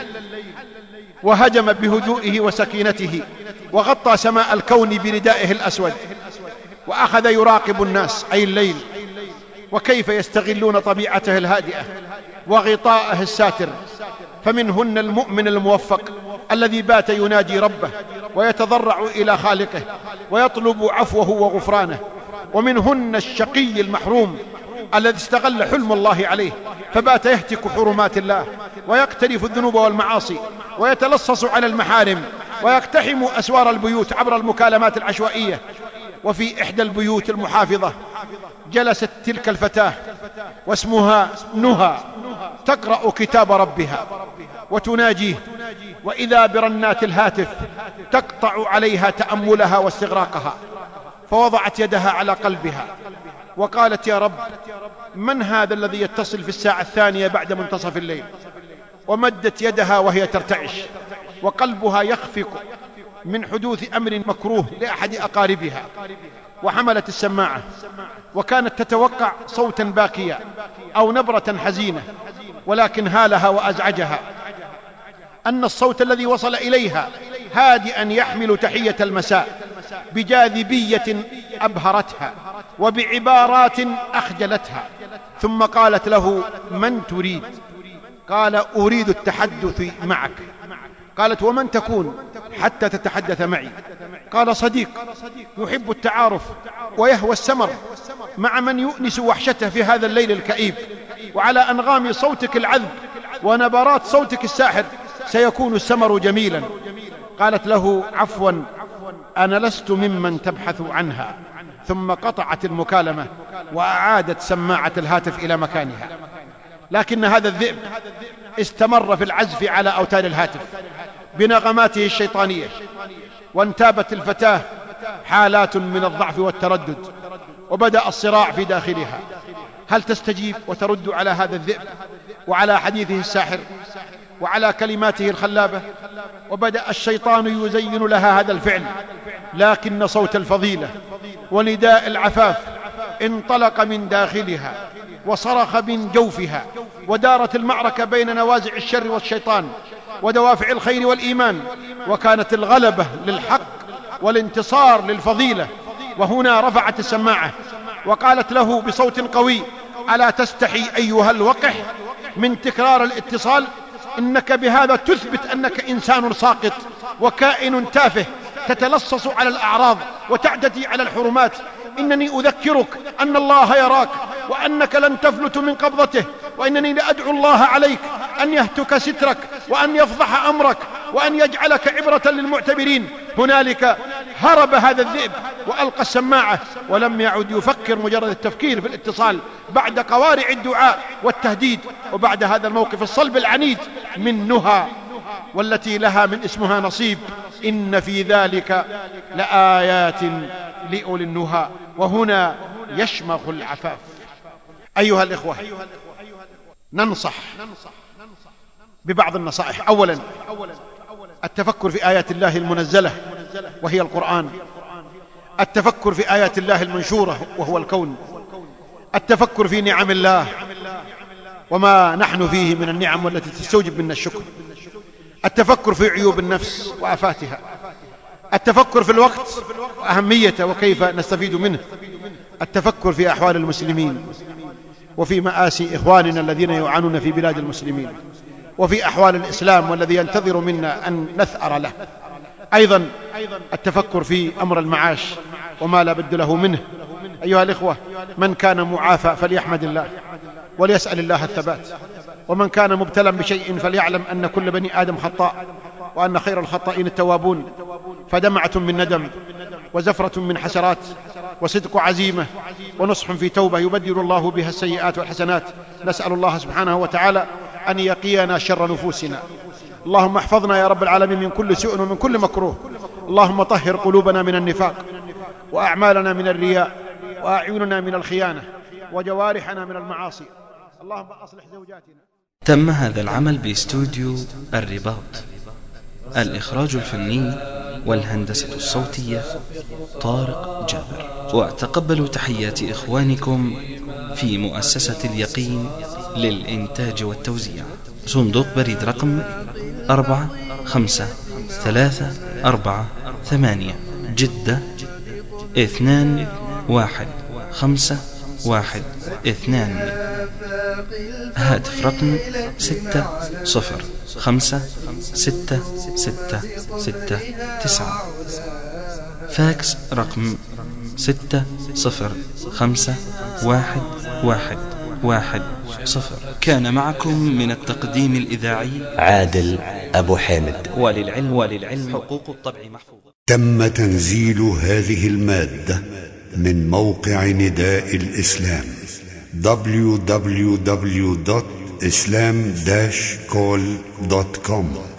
وهجم بهدوئه وسكينته وغطى سماء الكون بردائه الأسود، وأخذ يراقب الناس أي الليل وكيف يستغلون طبيعته الهادئة وغطاءه الساتر. فمنهن المؤمن الموفق الذي بات يناجي ربه ويتضرع إلى خالقه ويطلب عفوه وغفرانه، ومنهن الشقي المحروم الذي استغل حلم الله عليه فبات يهتك حرمات الله ويقترف الذنوب والمعاصي ويتلصص على المحارم ويقتحم أسوار البيوت عبر المكالمات العشوائية. وفي إحدى البيوت المحافظة جلست تلك الفتاة واسمها نهى تقرأ كتاب ربها وتناجيه، وإذا برنات الهاتف تقطع عليها تأملها واستغراقها، فوضعت يدها على قلبها وقالت: يا رب، من هذا الذي يتصل في الساعة الثانية بعد منتصف الليل؟ ومدت يدها وهي ترتعش وقلبها يخفق من حدوث أمر مكروه لأحد أقاربها، وحملت السماعة وكانت تتوقع صوتا باكيا أو نبرة حزينة، ولكن هالها وأزعجها أن الصوت الذي وصل إليها هادئا يحمل تحية المساء بجاذبية أبهرتها وبعبارات أخجلتها. ثم قالت له: من تريد؟ قال: أريد التحدث معك. قالت: ومن تكون حتى تتحدث معي؟ قال: صديق يحب التعارف ويهوى السمر مع من يؤنس وحشته في هذا الليل الكئيب، وعلى أنغام صوتك العذب ونبرات صوتك الساحر سيكون السمر جميلا. قالت له: عفوا، أنا لست ممن تبحث عنها. ثم قطعت المكالمة وأعادت سماعة الهاتف إلى مكانها. لكن هذا الذئب استمر في العزف على أوتار الهاتف بنغماته الشيطانية، وانتابت الفتاة حالات من الضعف والتردد، وبدأ الصراع في داخلها: هل تستجيب وترد على هذا الذئب وعلى حديثه الساحر وعلى كلماته الخلابة؟ وبدأ الشيطان يزين لها هذا الفعل، لكن صوت الفضيلة ونداء العفاف انطلق من داخلها وصرخ من جوفها، ودارت المعركة بين نوازع الشر والشيطان ودوافع الخير والإيمان، وكانت الغلبة للحق والانتصار للفضيلة. وهنا رفعت السماعة وقالت له بصوت قوي: ألا تستحي أيها الوقح من تكرار الاتصال؟ إنك بهذا تثبت أنك إنسان ساقط وكائن تافه تتلصص على الأعراض وتعتدي على الحرمات. إنني أذكرك أن الله يراك وأنك لن تفلت من قبضته، وإنني لأدعو الله عليك أن يهتك سترك وأن يفضح أمرك وأن يجعلك عبرة للمعتبرين. هنالك هرب هذا الذئب وألقى السماعة، ولم يعد يفكر مجرد التفكير في الاتصال بعد قوارع الدعاء والتهديد، وبعد هذا الموقف الصلب العنيد من نهى والتي لها من اسمها نصيب. إن في ذلك لآيات لأولي النهى. وهنا يشمخ العفاف. أيها الإخوة، ننصح ببعض النصائح. أولا، التفكر في آيات الله المنزلة وهي القرآن، التفكر في آيات الله المنشورة وهو الكون، التفكر في نعم الله وما نحن فيه من النعم والتي تستوجب منا الشكر، التفكر في عيوب النفس وآفاتها، التفكر في الوقت وأهميته وكيف نستفيد منه، التفكر في أحوال المسلمين وفي مآسي إخواننا الذين يعانون في بلاد المسلمين، وفي أحوال الإسلام والذي ينتظر منا أن نثأر له. أيضا التفكر في أمر المعاش وما لا بد له منه. أيها الإخوة، من كان معافى فليحمد الله وليسأل الله الثبات، ومن كان مبتلى بشيء فليعلم أن كل بني آدم خطاء، وأن خير الخطائين التوابون. فدمعة من ندم، وزفرة من حسرات، وصدق عزيمة، ونصح في توبة يبدل الله بها السيئات والحسنات. نسأل الله سبحانه وتعالى أن يقينا شر نفوسنا. اللهم احفظنا يا رب العالمين من كل سوء ومن كل مكروه. اللهم طهر قلوبنا من النفاق، وأعمالنا من الرياء، وأعيننا من الخيانة، وجوارحنا من المعاصي. اللهم أصلح زوجاتنا. تم هذا العمل باستوديو الرباط. الإخراج الفني والهندسة الصوتية طارق جابر. وتقبلوا تحيات إخوانكم في مؤسسة اليقين للإنتاج والتوزيع. صندوق بريد رقم 45348 جدة 21512. هاتف رقم 6056669. فاكس رقم 6051110. كان معكم من التقديم الإذاعي عادل أبو حامد. وللعلم حقوق الطبع محفوظة. تم تنزيل هذه المادة من موقع نداء الإسلام www.islam-call.com